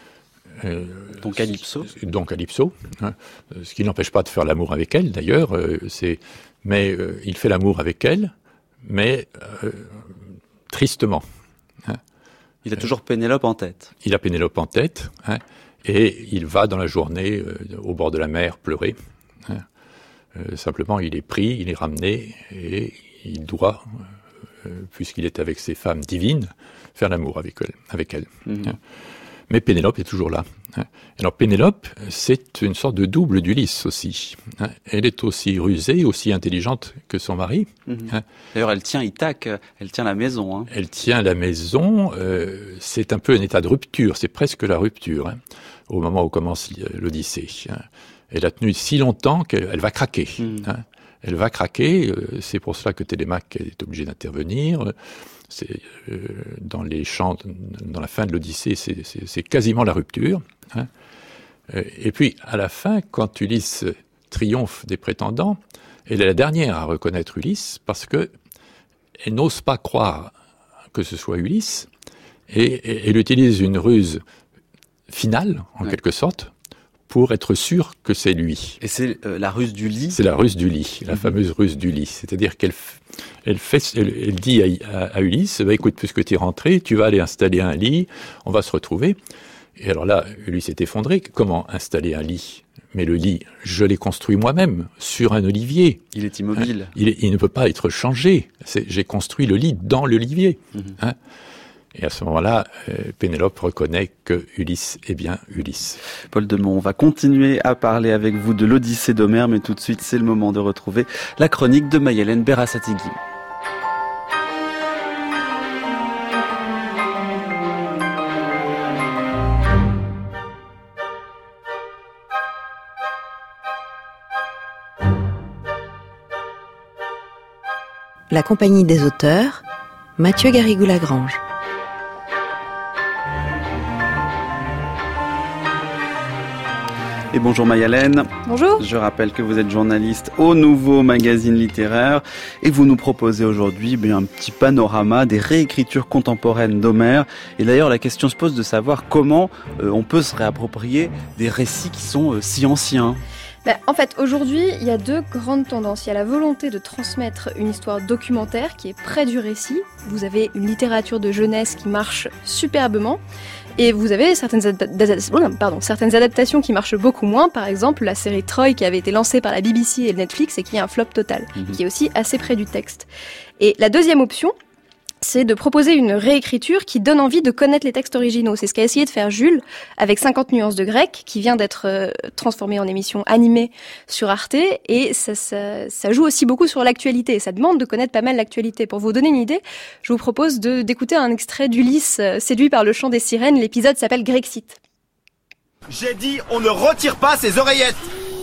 Donc Calypso. Hein, ce qui n'empêche pas de faire l'amour avec elle d'ailleurs, mais il fait l'amour avec elle, mais tristement. Hein. Il a toujours Pénélope en tête. Il a Pénélope en tête, hein, et il va dans la journée au bord de la mer pleurer. Hein. Simplement, il est pris, il est ramené, et il doit, puisqu'il est avec ces femmes divines, faire l'amour avec elle. Mmh. Hein. Mais Pénélope est toujours là. Hein. Alors Pénélope, c'est une sorte de double d'Ulysse aussi. Hein. Elle est aussi rusée, aussi intelligente que son mari. Mmh. Hein. D'ailleurs, elle tient Ithaque, elle tient la maison. Hein. Elle tient la maison. C'est un peu un état de rupture, c'est presque la rupture, hein, au moment où commence l'Odyssée. Hein. Elle a tenu si longtemps qu'elle va craquer. Mmh. Hein. Elle va craquer, c'est pour cela que Télémaque est obligé d'intervenir. C'est dans les chants, dans la fin de l'Odyssée, c'est quasiment la rupture. Hein. Et puis, à la fin, quand Ulysse triomphe des prétendants, elle est la dernière à reconnaître Ulysse parce que elle n'ose pas croire que ce soit Ulysse, et elle utilise une ruse finale, en quelque sorte, pour être sûr que c'est lui. Et c'est la ruse du lit. C'est la ruse du lit, la fameuse ruse du lit. C'est-à-dire qu'elle dit à Ulysse, bah, écoute, puisque tu es rentré, tu vas aller installer un lit, on va se retrouver. Et alors là, Ulysse est effondré. Comment installer un lit? Mais le lit, je l'ai construit moi-même, sur un olivier. Il est immobile. Il ne peut pas être changé. J'ai construit le lit dans l'olivier. Hein. Et à ce moment-là, Pénélope reconnaît que Ulysse est bien Ulysse. Paul Demont, on va continuer à parler avec vous de l'Odyssée d'Homère, mais tout de suite, c'est le moment de retrouver la chronique de Mayalène Berasategui. La compagnie des auteurs, Mathieu Garrigou-Lagrange. Et bonjour Mayalène. Bonjour. Je rappelle que vous êtes journaliste au Nouveau Magazine Littéraire et vous nous proposez aujourd'hui un petit panorama des réécritures contemporaines d'Homère. Et d'ailleurs, la question se pose de savoir comment on peut se réapproprier des récits qui sont si anciens. En fait, aujourd'hui, il y a deux grandes tendances. Il y a la volonté de transmettre une histoire documentaire qui est près du récit. Vous avez une littérature de jeunesse qui marche superbement. Et vous avez certaines adaptations qui marchent beaucoup moins. Par exemple, la série Troy qui avait été lancée par la BBC et Netflix et qui est un flop total, qui est aussi assez près du texte. Et la deuxième option, c'est de proposer une réécriture qui donne envie de connaître les textes originaux. C'est ce qu'a essayé de faire Jules avec 50 nuances de grec, qui vient d'être transformé en émission animée sur Arte, et ça joue aussi beaucoup sur l'actualité. Ça demande de connaître pas mal l'actualité. Pour vous donner une idée, je vous propose d'écouter un extrait d'Ulysse séduit par le chant des sirènes. L'épisode s'appelle Grexit. J'ai dit, on ne retire pas ses oreillettes.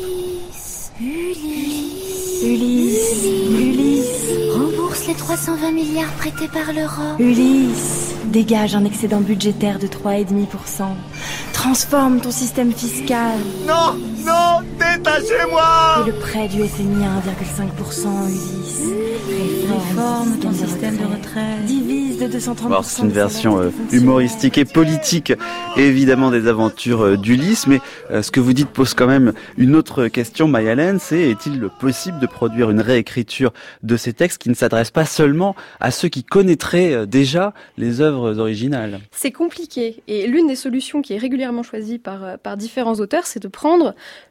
Ulysse, rembourse les 320 milliards prêtés par l'Europe. Ulysse, dégage un excédent budgétaire de 3,5%. Transforme ton système fiscal. Non, détachez-moi. Et le prêt du FMI à 1,5%, Ulysse. Réforme ton système de retraite. Divise de 230%. Alors, c'est une version humoristique et politique, évidemment, des aventures d'Ulysse, mais ce que vous dites pose quand même une autre question, Mayalène, c'est est-il possible de produire une réécriture de ces textes qui ne s'adressent pas seulement à ceux qui connaîtraient déjà les œuvres originales? C'est compliqué, et l'une des solutions qui est régulièrement choisie par différents auteurs, c'est de prendre le point de vue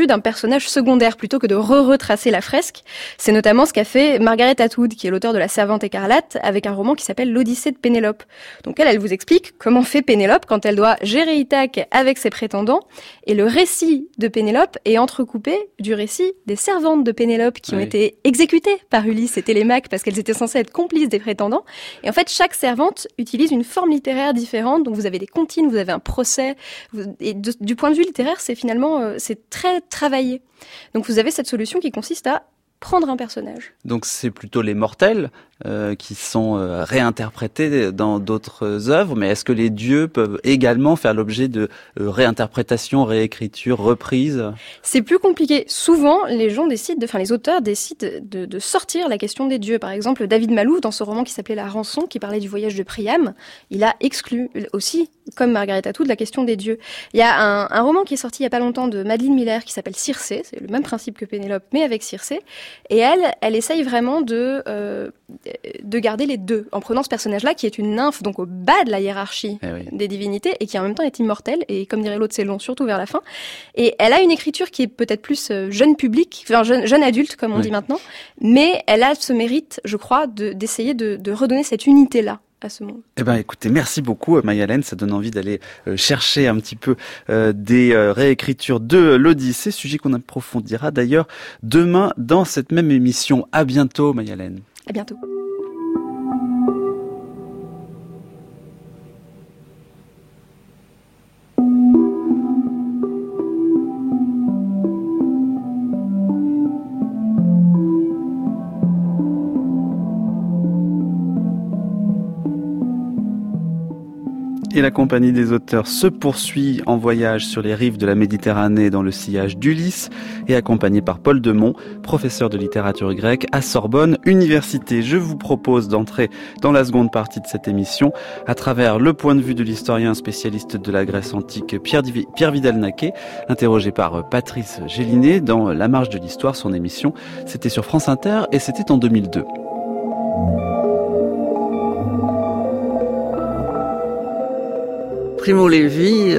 d'un personnage secondaire plutôt que de retracer la fresque. C'est notamment ce qu'a fait Margaret Atwood, qui est l'auteur de La Servante écarlate, avec un roman qui s'appelle L'Odyssée de Pénélope. Donc elle vous explique comment fait Pénélope quand elle doit gérer Ithaque avec ses prétendants, et le récit de Pénélope est entrecoupé du récit des servantes de Pénélope qui ont été exécutées par Ulysse et Télémaque parce qu'elles étaient censées être complices des prétendants. Et en fait, chaque servante utilise une forme littéraire différente. Donc vous avez des comptines, vous avez un procès. Et du point de vue littéraire, c'est finalement c'est très travaillé. Donc vous avez cette solution qui consiste à prendre un personnage. Donc c'est plutôt les mortels qui sont réinterprétés dans d'autres œuvres, mais est-ce que les dieux peuvent également faire l'objet de réinterprétation, réécriture, reprise ? C'est plus compliqué. Souvent, les auteurs décident de sortir la question des dieux. Par exemple, David Malouf, dans ce roman qui s'appelait La Rançon, qui parlait du voyage de Priam, il a exclu aussi, comme Margaret Atwood, la question des dieux. Il y a un roman qui est sorti il y a pas longtemps de Madeleine Miller qui s'appelle Circé, c'est le même principe que Pénélope, mais avec Circé. Et elle essaye vraiment de garder les deux, en prenant ce personnage-là qui est une nymphe, donc au bas de la hiérarchie des divinités, et qui en même temps est immortelle, et comme dirait l'autre, c'est long, surtout vers la fin. Et elle a une écriture qui est peut-être plus jeune public, enfin jeune adulte, comme on dit maintenant, mais elle a ce mérite, je crois, d'essayer de redonner cette unité-là à ce monde. Eh ben, écoutez, merci beaucoup, Maï-Hélène. Ça donne envie d'aller chercher un petit peu des réécritures de l'Odyssée, sujet qu'on approfondira d'ailleurs demain dans cette même émission. À bientôt, Maï-Hélène. À bientôt. Et la compagnie des auteurs se poursuit en voyage sur les rives de la Méditerranée dans le sillage d'Ulysse et accompagné par Paul Demont, professeur de littérature grecque à Sorbonne Université. Je vous propose d'entrer dans la seconde partie de cette émission à travers le point de vue de l'historien spécialiste de la Grèce antique Pierre Vidal-Naquet, interrogé par Patrice Gélinet dans La Marche de l'Histoire, son émission. C'était sur France Inter et c'était en 2002. Primo Levi,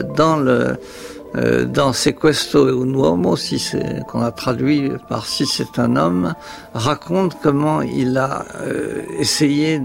dans Sequestro e un uomo, qu'on a traduit par Si c'est un homme, raconte comment il a essayé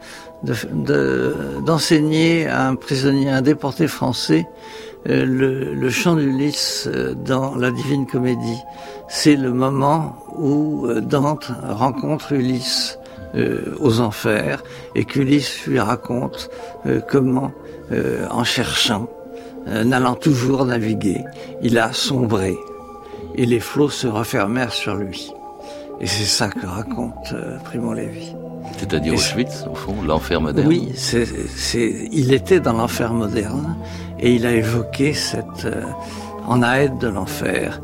d'enseigner à un prisonnier, un déporté français, le chant d'Ulysse dans la Divine Comédie. C'est le moment où Dante rencontre Ulysse aux enfers et qu'Ulysse lui raconte comment en cherchant, n'allant toujours naviguer, il a sombré et les flots se refermèrent sur lui. Et c'est ça que raconte Primo Levi. C'est-à-dire Auschwitz, au fond, l'enfer moderne. Oui, il était dans l'enfer moderne et il a évoqué en aide de l'enfer,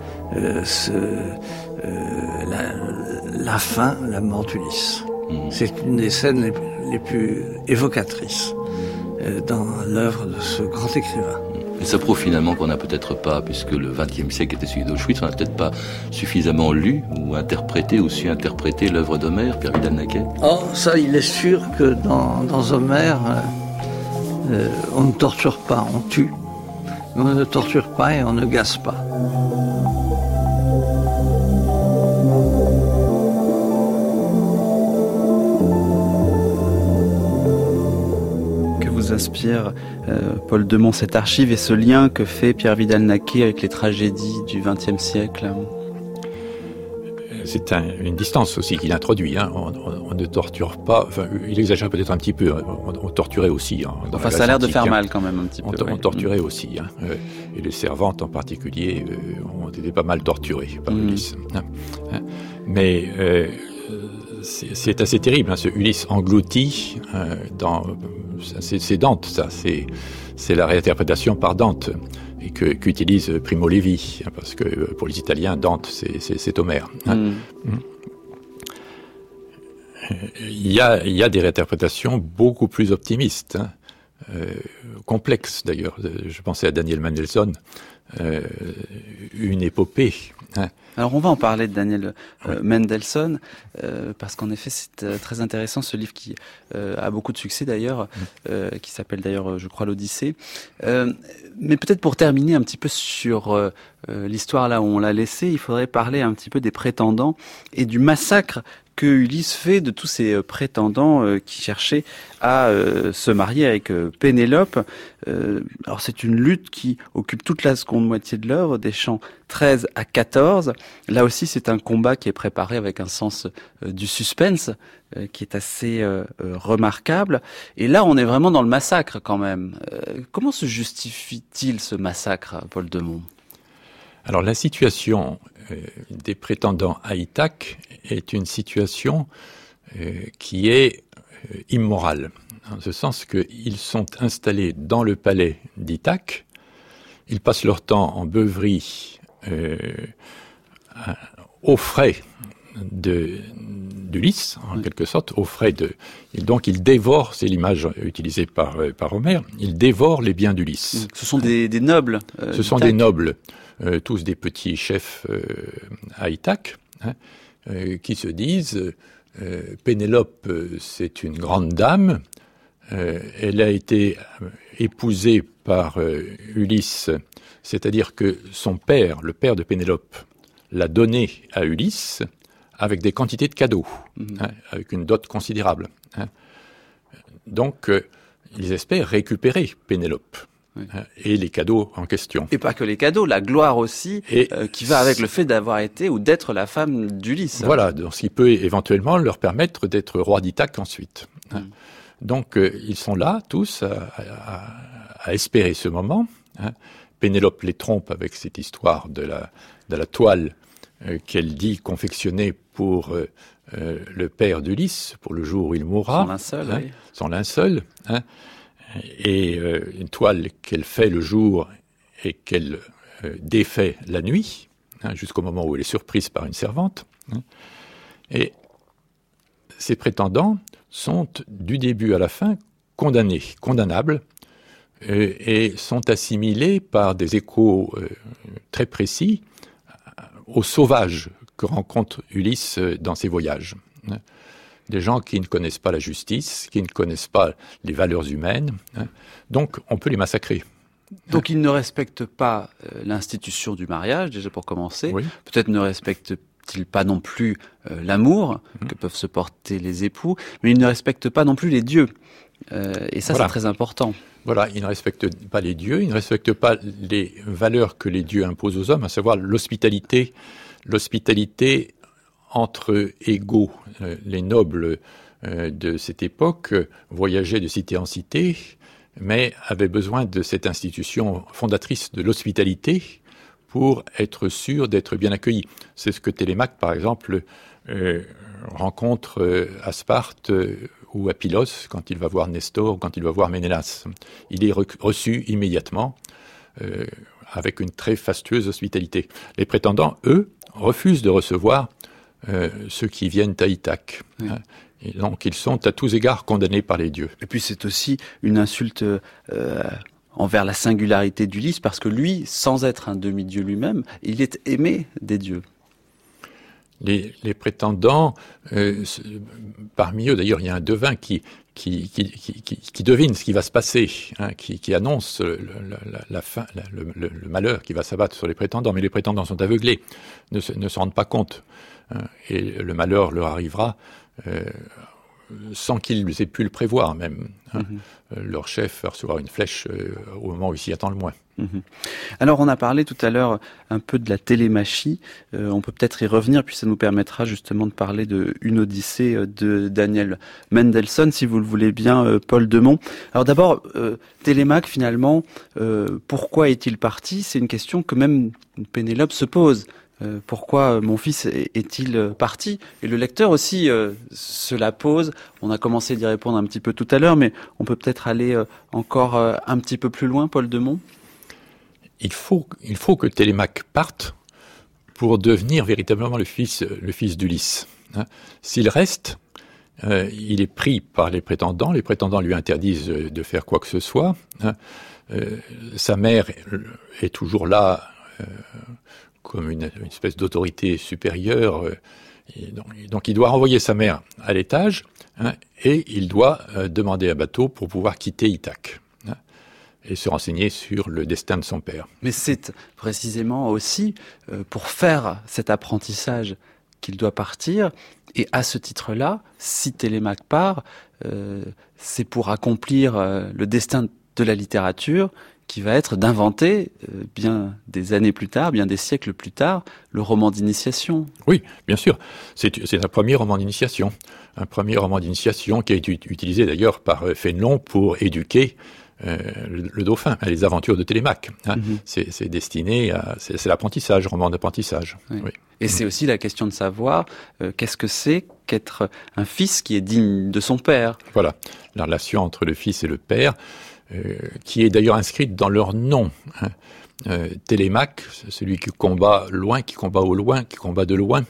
la fin, la mort d'Ulysse. C'est une des scènes les plus évocatrices dans l'œuvre de ce grand écrivain. Et ça prouve finalement qu'on n'a peut-être pas, puisque le XXe siècle était celui d'Auschwitz, on n'a peut-être pas suffisamment lu ou interprété ou su interpréter l'œuvre d'Homère, Pierre Vidal-Naquet. Oh, ça, il est sûr que dans Homère, on ne torture pas, on tue. Mais on ne torture pas et on ne gaze pas. Inspire Paul Demont cette archive et ce lien que fait Pierre Vidal-Naquet avec les tragédies du XXe siècle? C'est une distance aussi qu'il introduit. Hein. On ne torture pas. Enfin, il exagère peut-être un petit peu. On torturait aussi. Hein, enfin, ça a l'air de faire mal quand même un petit peu. On torturait aussi. Hein. Et les servantes en particulier ont été pas mal torturées par Ulysse. Hein. Mais c'est assez terrible. Hein, ce Ulysse englouti c'est Dante, ça. C'est la réinterprétation par Dante et qu'utilise Primo Levi, hein, parce que pour les Italiens, Dante, c'est Homère. Hein. Il y a des réinterprétations beaucoup plus optimistes, hein, complexes d'ailleurs. Je pensais à Daniel Mendelssohn, une épopée Alors on va en parler de Daniel Mendelssohn, parce qu'en effet c'est très intéressant, ce livre qui a beaucoup de succès d'ailleurs, qui s'appelle d'ailleurs je crois l'Odyssée. Mais peut-être pour terminer un petit peu sur l'histoire là où on l'a laissé, il faudrait parler un petit peu des prétendants et du massacre que Ulysse fait de tous ces prétendants qui cherchaient à se marier avec Pénélope. Alors c'est une lutte qui occupe toute la seconde moitié de l'œuvre, des chants 13 à 14. Là aussi c'est un combat qui est préparé avec un sens du suspense qui est assez remarquable. Et là on est vraiment dans le massacre quand même. Comment se justifie-t-il ce massacre, Paul Demont ? Alors la situation des prétendants à Ithaque est une situation qui est immorale, en ce sens qu'ils sont installés dans le palais d'Ithaque, ils passent leur temps en beuverie aux frais d'Ulysse, en quelque sorte, aux frais de... Et donc ils dévorent, c'est l'image utilisée par Homère, ils dévorent les biens d'Ulysse. Ce sont des nobles. Ce sont des nobles. Tous des petits chefs à Ithaque, qui se disent Pénélope, c'est une grande dame, elle a été épousée par Ulysse, c'est-à-dire que son père, le père de Pénélope, l'a donnée à Ulysse avec des quantités de cadeaux, avec une dot considérable. Donc, ils espèrent récupérer Pénélope. Et les cadeaux en question. Et pas que les cadeaux, la gloire aussi, qui va avec le fait d'avoir été ou d'être la femme d'Ulysse. Voilà, donc ce qui peut éventuellement leur permettre d'être roi d'Ithaque ensuite. Donc ils sont là tous à espérer ce moment. Pénélope les trompe avec cette histoire de la toile qu'elle dit confectionnée pour le père d'Ulysse, pour le jour où il mourra. Son linceul. Et une toile qu'elle fait le jour et qu'elle défait la nuit, jusqu'au moment où elle est surprise par une servante. Et ces prétendants sont du début à la fin condamnables, et sont assimilés par des échos très précis aux sauvages que rencontre Ulysse dans ses voyages. Des gens qui ne connaissent pas la justice, qui ne connaissent pas les valeurs humaines. Donc, on peut les massacrer. Donc, ils ne respectent pas l'institution du mariage, déjà pour commencer. Oui. Peut-être ne respectent-ils pas non plus l'amour que peuvent se porter les époux, mais ils ne respectent pas non plus les dieux. Et ça, voilà. C'est très important. Voilà, ils ne respectent pas les dieux, ils ne respectent pas les valeurs que les dieux imposent aux hommes, à savoir l'hospitalité entre égaux. Les nobles de cette époque voyageaient de cité en cité, mais avaient besoin de cette institution fondatrice de l'hospitalité pour être sûrs d'être bien accueillis. C'est ce que Télémaque, par exemple, rencontre à Sparte ou à Pylos quand il va voir Nestor ou quand il va voir Ménélas. Il est reçu immédiatement avec une très fastueuse hospitalité. Les prétendants, eux, refusent de recevoir ceux qui viennent à Ithaque. Oui. Et donc ils sont à tous égards condamnés par les dieux. Et puis c'est aussi une insulte envers la singularité d'Ulysse, parce que lui, sans être un demi-dieu lui-même, il est aimé des dieux. Les prétendants, parmi eux d'ailleurs, il y a un devin qui devine ce qui va se passer, qui annonce la fin, le malheur qui va s'abattre sur les prétendants. Mais les prétendants sont aveuglés, ne se rendent pas compte. Et le malheur leur arrivera sans qu'ils aient pu le prévoir même. Leur chef va recevoir une flèche au moment où il s'y attend le moins. Alors on a parlé tout à l'heure un peu de la télémachie, on peut peut-être y revenir, puis ça nous permettra justement de parler de Une Odyssée de Daniel Mendelssohn, si vous le voulez bien, Paul Demont. Alors d'abord, Télémaque finalement, pourquoi est-il parti ? C'est une question que même Pénélope se pose. Pourquoi mon fils est-il parti ? Et le lecteur aussi se la pose. On a commencé d'y répondre un petit peu tout à l'heure, mais on peut peut-être aller encore un petit peu plus loin, Paul Demont ? Il faut que Télémaque parte pour devenir véritablement le fils d'Ulysse. S'il reste, il est pris par les prétendants lui interdisent de faire quoi que ce soit. Sa mère est toujours là comme une espèce d'autorité supérieure. Donc il doit renvoyer sa mère à l'étage, et il doit demander un bateau pour pouvoir quitter Ithaque et se renseigner sur le destin de son père. Mais c'est précisément aussi pour faire cet apprentissage qu'il doit partir. Et à ce titre-là, si Télémaque part, c'est pour accomplir le destin de la littérature qui va être d'inventer, bien des années plus tard, bien des siècles plus tard, le roman d'initiation. Oui, bien sûr. C'est un premier roman d'initiation. Un premier roman d'initiation qui a été utilisé d'ailleurs par Fénelon pour éduquer le dauphin, les aventures de Télémaque. C'est destiné à... C'est l'apprentissage, roman d'apprentissage. Oui. Oui. Et c'est aussi la question de savoir qu'est-ce que c'est qu'être un fils qui est digne de son père. Voilà, la relation entre le fils et le père, qui est d'ailleurs inscrite dans leur nom. Télémaque, celui qui combat loin, qui combat au loin, qui combat de loin.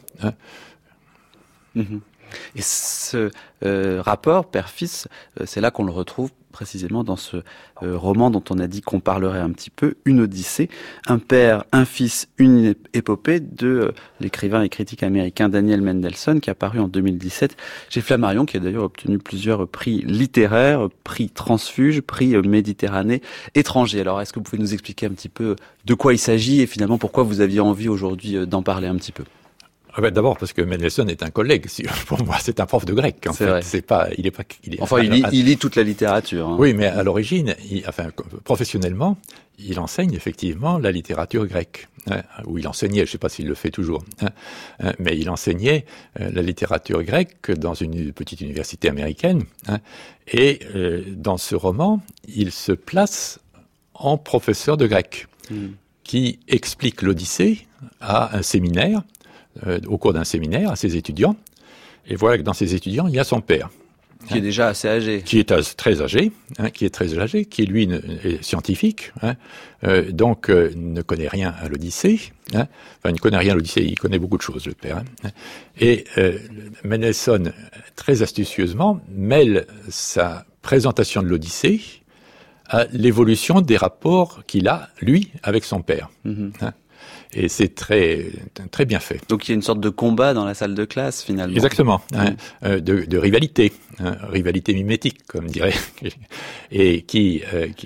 Et ce rapport père-fils, c'est là qu'on le retrouve précisément dans ce roman dont on a dit qu'on parlerait un petit peu, Une Odyssée, un père, un fils, une épopée de l'écrivain et critique américain Daniel Mendelsohn, qui a paru en 2017 chez Flammarion, qui a d'ailleurs obtenu plusieurs prix littéraires, prix Transfuge, prix Méditerranée étranger. Alors, est-ce que vous pouvez nous expliquer un petit peu de quoi il s'agit et finalement pourquoi vous aviez envie aujourd'hui d'en parler un petit peu? D'abord parce que Mendelsohn est un collègue. Pour moi, c'est un prof de grec. En fait, c'est pas. Il lit toute la littérature. Oui, mais à l'origine, professionnellement, il enseigne effectivement la littérature grecque, ou il enseignait. Je ne sais pas s'il le fait toujours, mais il enseignait la littérature grecque dans une petite université américaine. Et dans ce roman, il se place en professeur de grec, qui explique l'Odyssée à un séminaire. Au cours d'un séminaire à ses étudiants, et voilà que dans ses étudiants il y a son père, qui est déjà assez âgé, qui est très âgé, qui lui est scientifique, donc ne connaît rien à l'Odyssée, il ne connaît rien à l'Odyssée, il connaît beaucoup de choses le père, et Mendelssohn très astucieusement mêle sa présentation de l'Odyssée à l'évolution des rapports qu'il a lui avec son père. Et c'est très très bien fait. Donc il y a une sorte de combat dans la salle de classe finalement. Exactement, de rivalité, rivalité mimétique comme dirait, et qui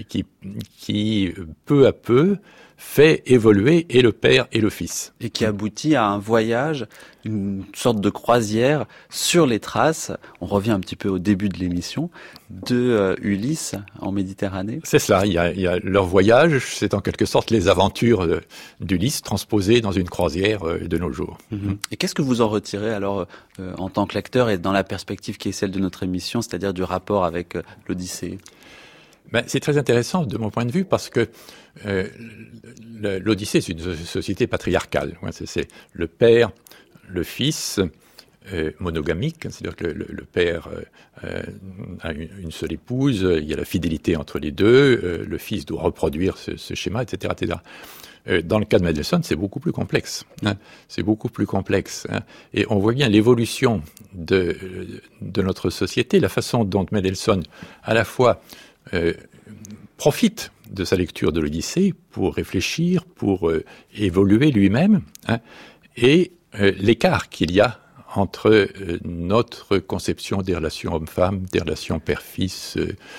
peu à peu fait évoluer et le père et le fils. Et qui aboutit à un voyage, une sorte de croisière sur les traces, on revient un petit peu au début de l'émission, de Ulysse en Méditerranée. C'est cela, il y a leur voyage, c'est en quelque sorte les aventures d'Ulysse transposées dans une croisière de nos jours. Et qu'est-ce que vous en retirez alors en tant que lecteur et dans la perspective qui est celle de notre émission, c'est-à-dire du rapport avec l'Odyssée? C'est très intéressant de mon point de vue parce que l'Odyssée, c'est une société patriarcale. C'est le père, le fils, monogamique, c'est-à-dire que le père a une seule épouse, il y a la fidélité entre les deux, le fils doit reproduire ce schéma, etc., etc. Dans le cas de Mendelssohn, c'est beaucoup plus complexe. C'est beaucoup plus complexe. Et on voit bien l'évolution de notre société, la façon dont Mendelssohn, à la fois, profite de sa lecture de l'Odyssée pour réfléchir, pour évoluer lui-même, et l'écart qu'il y a entre notre conception des relations hommes-femmes, des relations père-fils,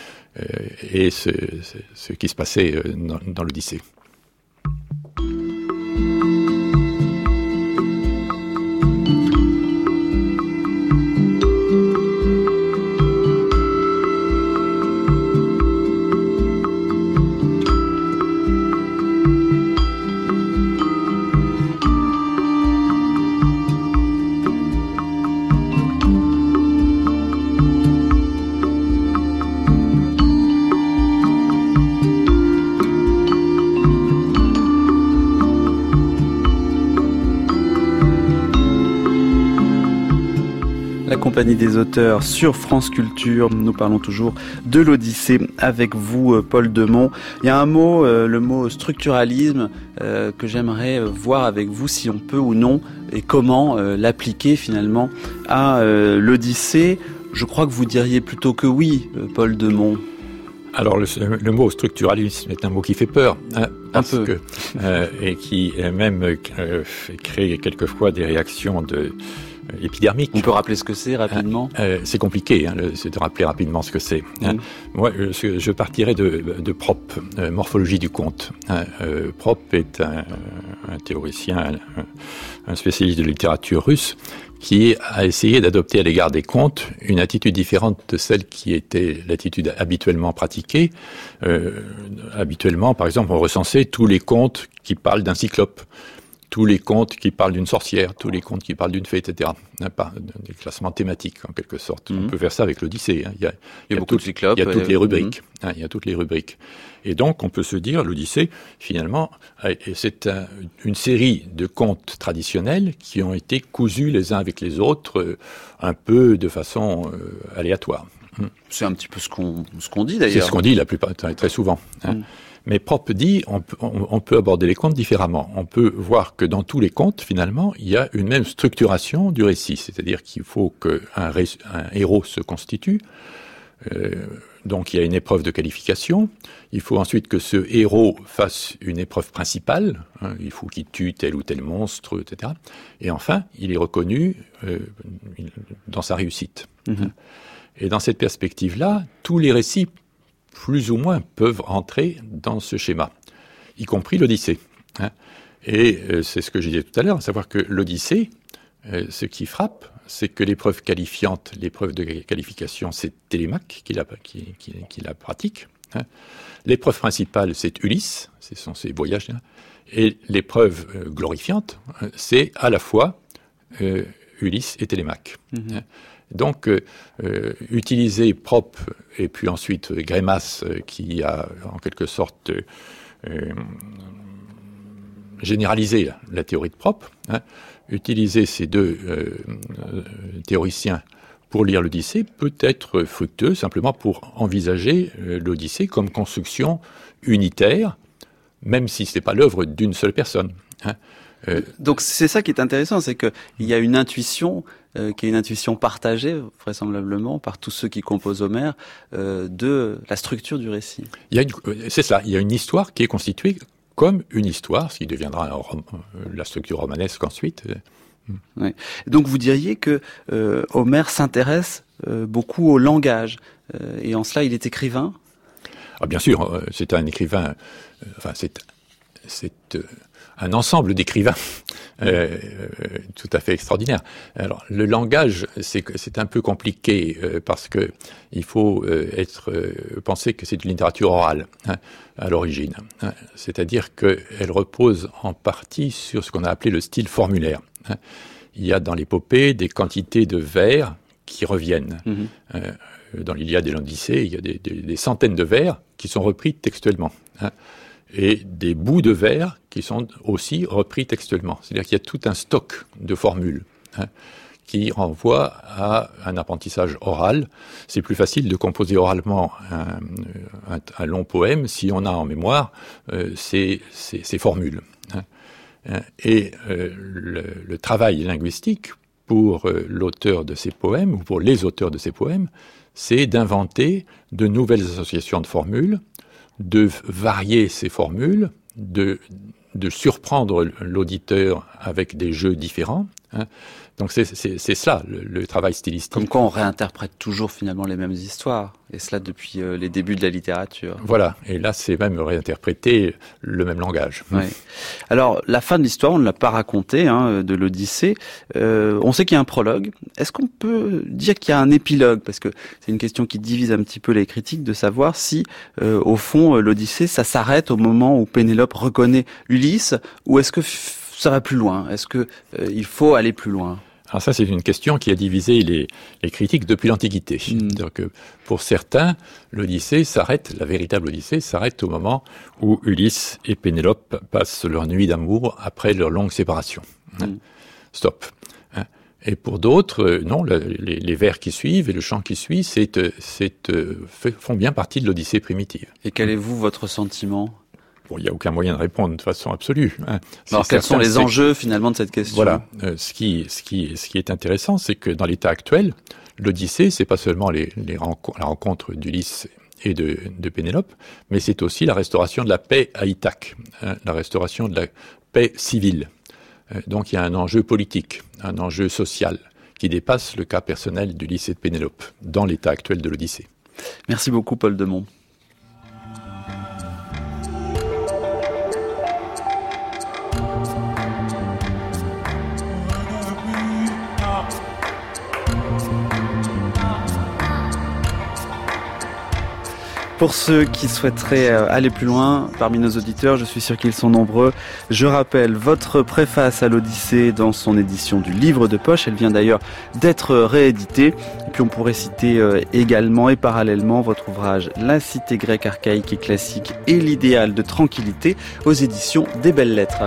et ce qui se passait dans l'Odyssée. Compagnie des auteurs sur France Culture. Nous parlons toujours de l'Odyssée avec vous, Paul Demont. Il y a un mot, le mot structuralisme, que j'aimerais voir avec vous si on peut ou non, et comment l'appliquer finalement à l'Odyssée. Je crois que vous diriez plutôt que oui, Paul Demont. Alors le mot structuralisme est un mot qui fait peur, hein, parce que et qui même crée quelquefois des réactions épidermiques. On peut rappeler ce que c'est rapidement. C'est compliqué, c'est de rappeler rapidement ce que c'est. Moi, je partirais de Propp, morphologie du conte. Propp est un théoricien, un spécialiste de littérature russe, qui a essayé d'adopter à l'égard des contes une attitude différente de celle qui était l'attitude habituellement pratiquée. Habituellement, par exemple, on recensait tous les contes qui parlent d'un cyclope, tous les contes qui parlent d'une sorcière, tous les contes qui parlent d'une fée, etc. Pas des classements thématiques, en quelque sorte. On peut faire ça avec l'Odyssée. Il y a beaucoup de cyclopes. Il y a toutes les rubriques. Il y a toutes les rubriques. Et donc, on peut se dire, l'Odyssée, finalement, c'est une série de contes traditionnels qui ont été cousus les uns avec les autres, un peu de façon aléatoire. C'est un petit peu ce qu'on dit, d'ailleurs. C'est ce qu'on dit la plupart, très souvent. Mais Propp dit, on peut aborder les contes différemment. On peut voir que dans tous les contes, finalement, il y a une même structuration du récit. C'est-à-dire qu'il faut qu'un héros se constitue. Donc il y a une épreuve de qualification. Il faut ensuite que ce héros fasse une épreuve principale. Il faut qu'il tue tel ou tel monstre, etc. Et enfin, il est reconnu dans sa réussite. Et dans cette perspective-là, tous les récits plus ou moins peuvent entrer dans ce schéma, y compris l'Odyssée. Et c'est ce que je disais tout à l'heure, à savoir que l'Odyssée, ce qui frappe, c'est que l'épreuve qualifiante, l'épreuve de qualification, c'est Télémaque qui la pratique. L'épreuve principale, c'est Ulysse, ce sont ses voyages. Et l'épreuve glorifiante, c'est à la fois Ulysse et Télémaque. Donc, utiliser Propp et puis ensuite Grémas, qui a en quelque sorte généralisé la théorie de Propp, utiliser ces deux théoriciens pour lire l'Odyssée peut être fructueux simplement pour envisager l'Odyssée comme construction unitaire, même si ce n'est pas l'œuvre d'une seule personne. Donc c'est ça qui est intéressant, c'est qu'il y a une intuition qui est une intuition partagée, vraisemblablement, par tous ceux qui composent Homère, de la structure du récit. C'est ça, il y a une histoire qui est constituée comme une histoire, ce qui deviendra la structure romanesque ensuite. Ouais. Donc vous diriez que Homère s'intéresse beaucoup au langage, et en cela il est écrivain ? Bien sûr, c'est un écrivain, c'est un ensemble d'écrivains tout à fait extraordinaire. Alors, le langage, c'est un peu compliqué parce que il faut penser que c'est une littérature orale à l'origine. C'est-à-dire qu'elle repose en partie sur ce qu'on a appelé le style formulaire. Il y a dans l'épopée des quantités de vers qui reviennent. Dans l'Iliade et l'Odyssée, il y a des centaines de vers qui sont repris textuellement. Et des bouts de vers qui sont aussi repris textuellement. C'est-à-dire qu'il y a tout un stock de formules qui renvoie à un apprentissage oral. C'est plus facile de composer oralement un long poème si on a en mémoire ces formules. Et le travail linguistique pour l'auteur de ces poèmes, ou pour les auteurs de ces poèmes, c'est d'inventer de nouvelles associations de formules, de varier ces formules, de surprendre l'auditeur avec des jeux différents. Donc c'est ça, le travail stylistique. Comme quoi on réinterprète toujours finalement les mêmes histoires, et cela depuis les débuts de la littérature. Voilà, et là c'est même réinterpréter le même langage. Ouais. Alors la fin de l'histoire, on ne l'a pas racontée, de l'Odyssée. On sait qu'il y a un prologue. Est-ce qu'on peut dire qu'il y a un épilogue ? Parce que c'est une question qui divise un petit peu les critiques, de savoir si, au fond, l'Odyssée, ça s'arrête au moment où Pénélope reconnaît Ulysse, ou est-ce que ça va plus loin ? Est-ce que il faut aller plus loin ? Alors ça, c'est une question qui a divisé les critiques depuis l'Antiquité. C'est-à-dire que pour certains, l'Odyssée s'arrête, la véritable Odyssée s'arrête au moment où Ulysse et Pénélope passent leur nuit d'amour après leur longue séparation. Stop. Et pour d'autres, non, les vers qui suivent et le chant qui suit, font bien partie de l'Odyssée primitive. Et quel est votre sentiment ? Bon, il n'y a aucun moyen de répondre de façon absolue. Alors, quels sont les enjeux, finalement, de cette question ? Voilà. Ce qui est intéressant, c'est que dans l'état actuel, l'Odyssée, c'est pas seulement la rencontre d'Ulysse et de Pénélope, mais c'est aussi la restauration de la paix à Ithaque, la restauration de la paix civile. Donc il y a un enjeu politique, un enjeu social, qui dépasse le cas personnel du lycée de Pénélope, dans l'état actuel de l'Odyssée. Merci beaucoup Paul Demont. Pour ceux qui souhaiteraient aller plus loin, parmi nos auditeurs, je suis sûr qu'ils sont nombreux. Je rappelle votre préface à l'Odyssée dans son édition du livre de poche. Elle vient d'ailleurs d'être rééditée. Et puis on pourrait citer également et parallèlement votre ouvrage La cité grecque archaïque et classique et l'idéal de tranquillité aux éditions des Belles Lettres.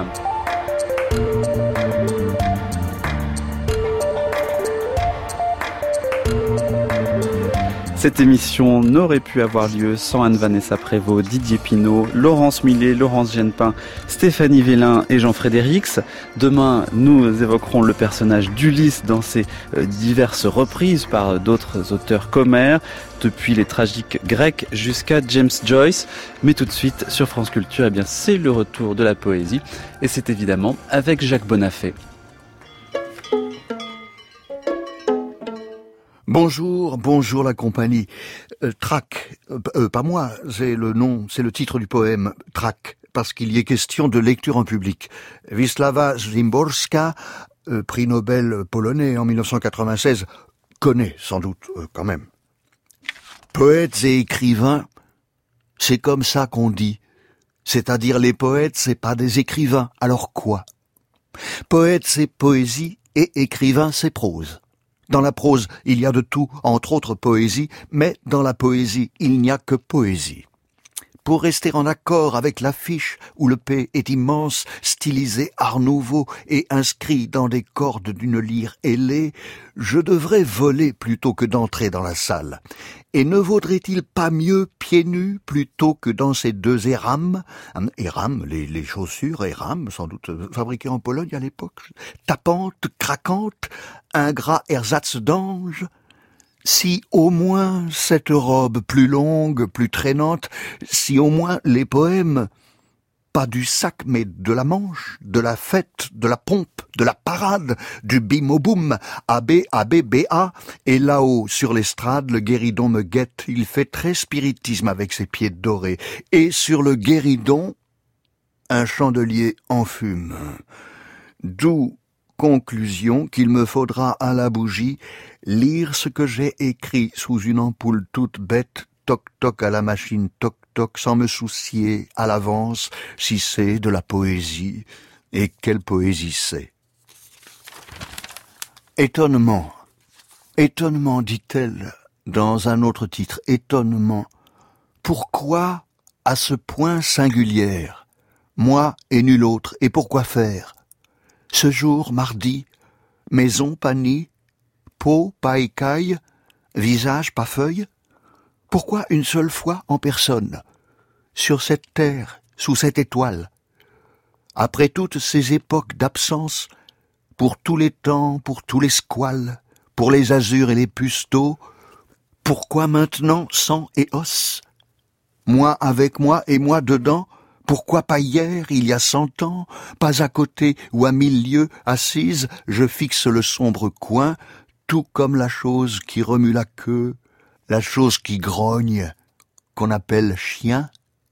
Cette émission n'aurait pu avoir lieu sans Anne-Vanessa Prévost, Didier Pinault, Laurence Millet, Laurence Genepin, Stéphanie Vélin et Jean-Frédérix. Demain, nous évoquerons le personnage d'Ulysse dans ses diverses reprises par d'autres auteurs commères, depuis les tragiques grecs jusqu'à James Joyce. Mais tout de suite, sur France Culture, eh bien, c'est le retour de la poésie. Et c'est évidemment avec Jacques Bonafé. Bonjour la compagnie. Trac, pas moi, c'est le titre du poème, Trac, parce qu'il y est question de lecture en public. Wisława Szymborska, prix Nobel polonais en 1996, connaît sans doute quand même. Poètes et écrivains, c'est comme ça qu'on dit. C'est-à-dire les poètes, c'est pas des écrivains, alors quoi? Poète, c'est poésie, et écrivain, c'est prose. Dans la prose, il y a de tout, entre autres poésie, mais dans la poésie, il n'y a que poésie. Pour rester en accord avec l'affiche où le P est immense, stylisé Art Nouveau et inscrit dans des cordes d'une lyre ailée, je devrais voler plutôt que d'entrer dans la salle. Et ne vaudrait-il pas mieux pieds nus plutôt que dans ces deux érames, les chaussures érames, sans doute fabriquées en Pologne à l'époque, tapantes, craquantes, un gras ersatz d'ange? Si au moins cette robe plus longue, plus traînante, si au moins les poèmes, pas du sac mais de la manche, de la fête, de la pompe, de la parade, du bim au boum, AB, BA, et là-haut sur l'estrade le guéridon me guette, il fait très spiritisme avec ses pieds dorés, et sur le guéridon, un chandelier en fume. D'où conclusion qu'il me faudra à la bougie lire ce que j'ai écrit sous une ampoule toute bête, toc-toc à la machine, toc-toc, sans me soucier à l'avance si c'est de la poésie, et quelle poésie c'est. Étonnement, dit-elle dans un autre titre, étonnement. Pourquoi à ce point singulière, moi et nul autre, et pourquoi faire? Ce jour, mardi, maison pas nid, peau pas écaille, visage pas feuille. Pourquoi une seule fois en personne, sur cette terre, sous cette étoile? Après toutes ces époques d'absence, pour tous les temps, pour tous les squales, pour les azurs et les pusteaux, pourquoi maintenant sang et os? Moi avec moi et moi dedans? Pourquoi pas hier, il y a 100 ans, pas à côté ou à 1000 lieues, assise, je fixe le sombre coin, tout comme la chose qui remue la queue, la chose qui grogne, qu'on appelle chien?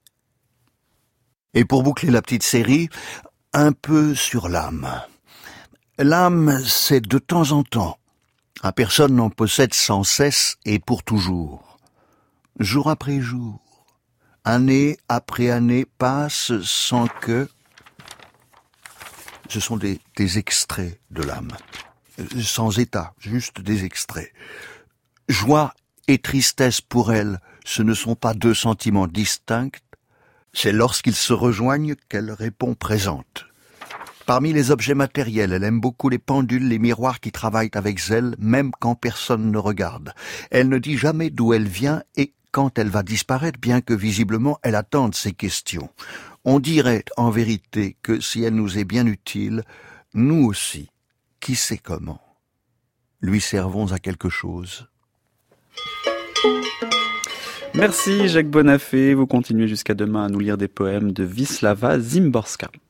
Et pour boucler la petite série, un peu sur l'âme. L'âme, c'est de temps en temps. Personne n'en possède sans cesse et pour toujours. Jour après jour. Année après année passe sans que... Ce sont des extraits de l'âme. Sans état, juste des extraits. Joie et tristesse pour elle, ce ne sont pas deux sentiments distincts. C'est lorsqu'ils se rejoignent qu'elle répond présente. Parmi les objets matériels, elle aime beaucoup les pendules, les miroirs qui travaillent avec zèle, même quand personne ne regarde. Elle ne dit jamais d'où elle vient et quand elle va disparaître, bien que visiblement elle attende ces questions. On dirait en vérité que si elle nous est bien utile, nous aussi, qui sait comment, lui servons à quelque chose. Merci Jacques Bonafé. Vous continuez jusqu'à demain à nous lire des poèmes de Wisława Szymborska.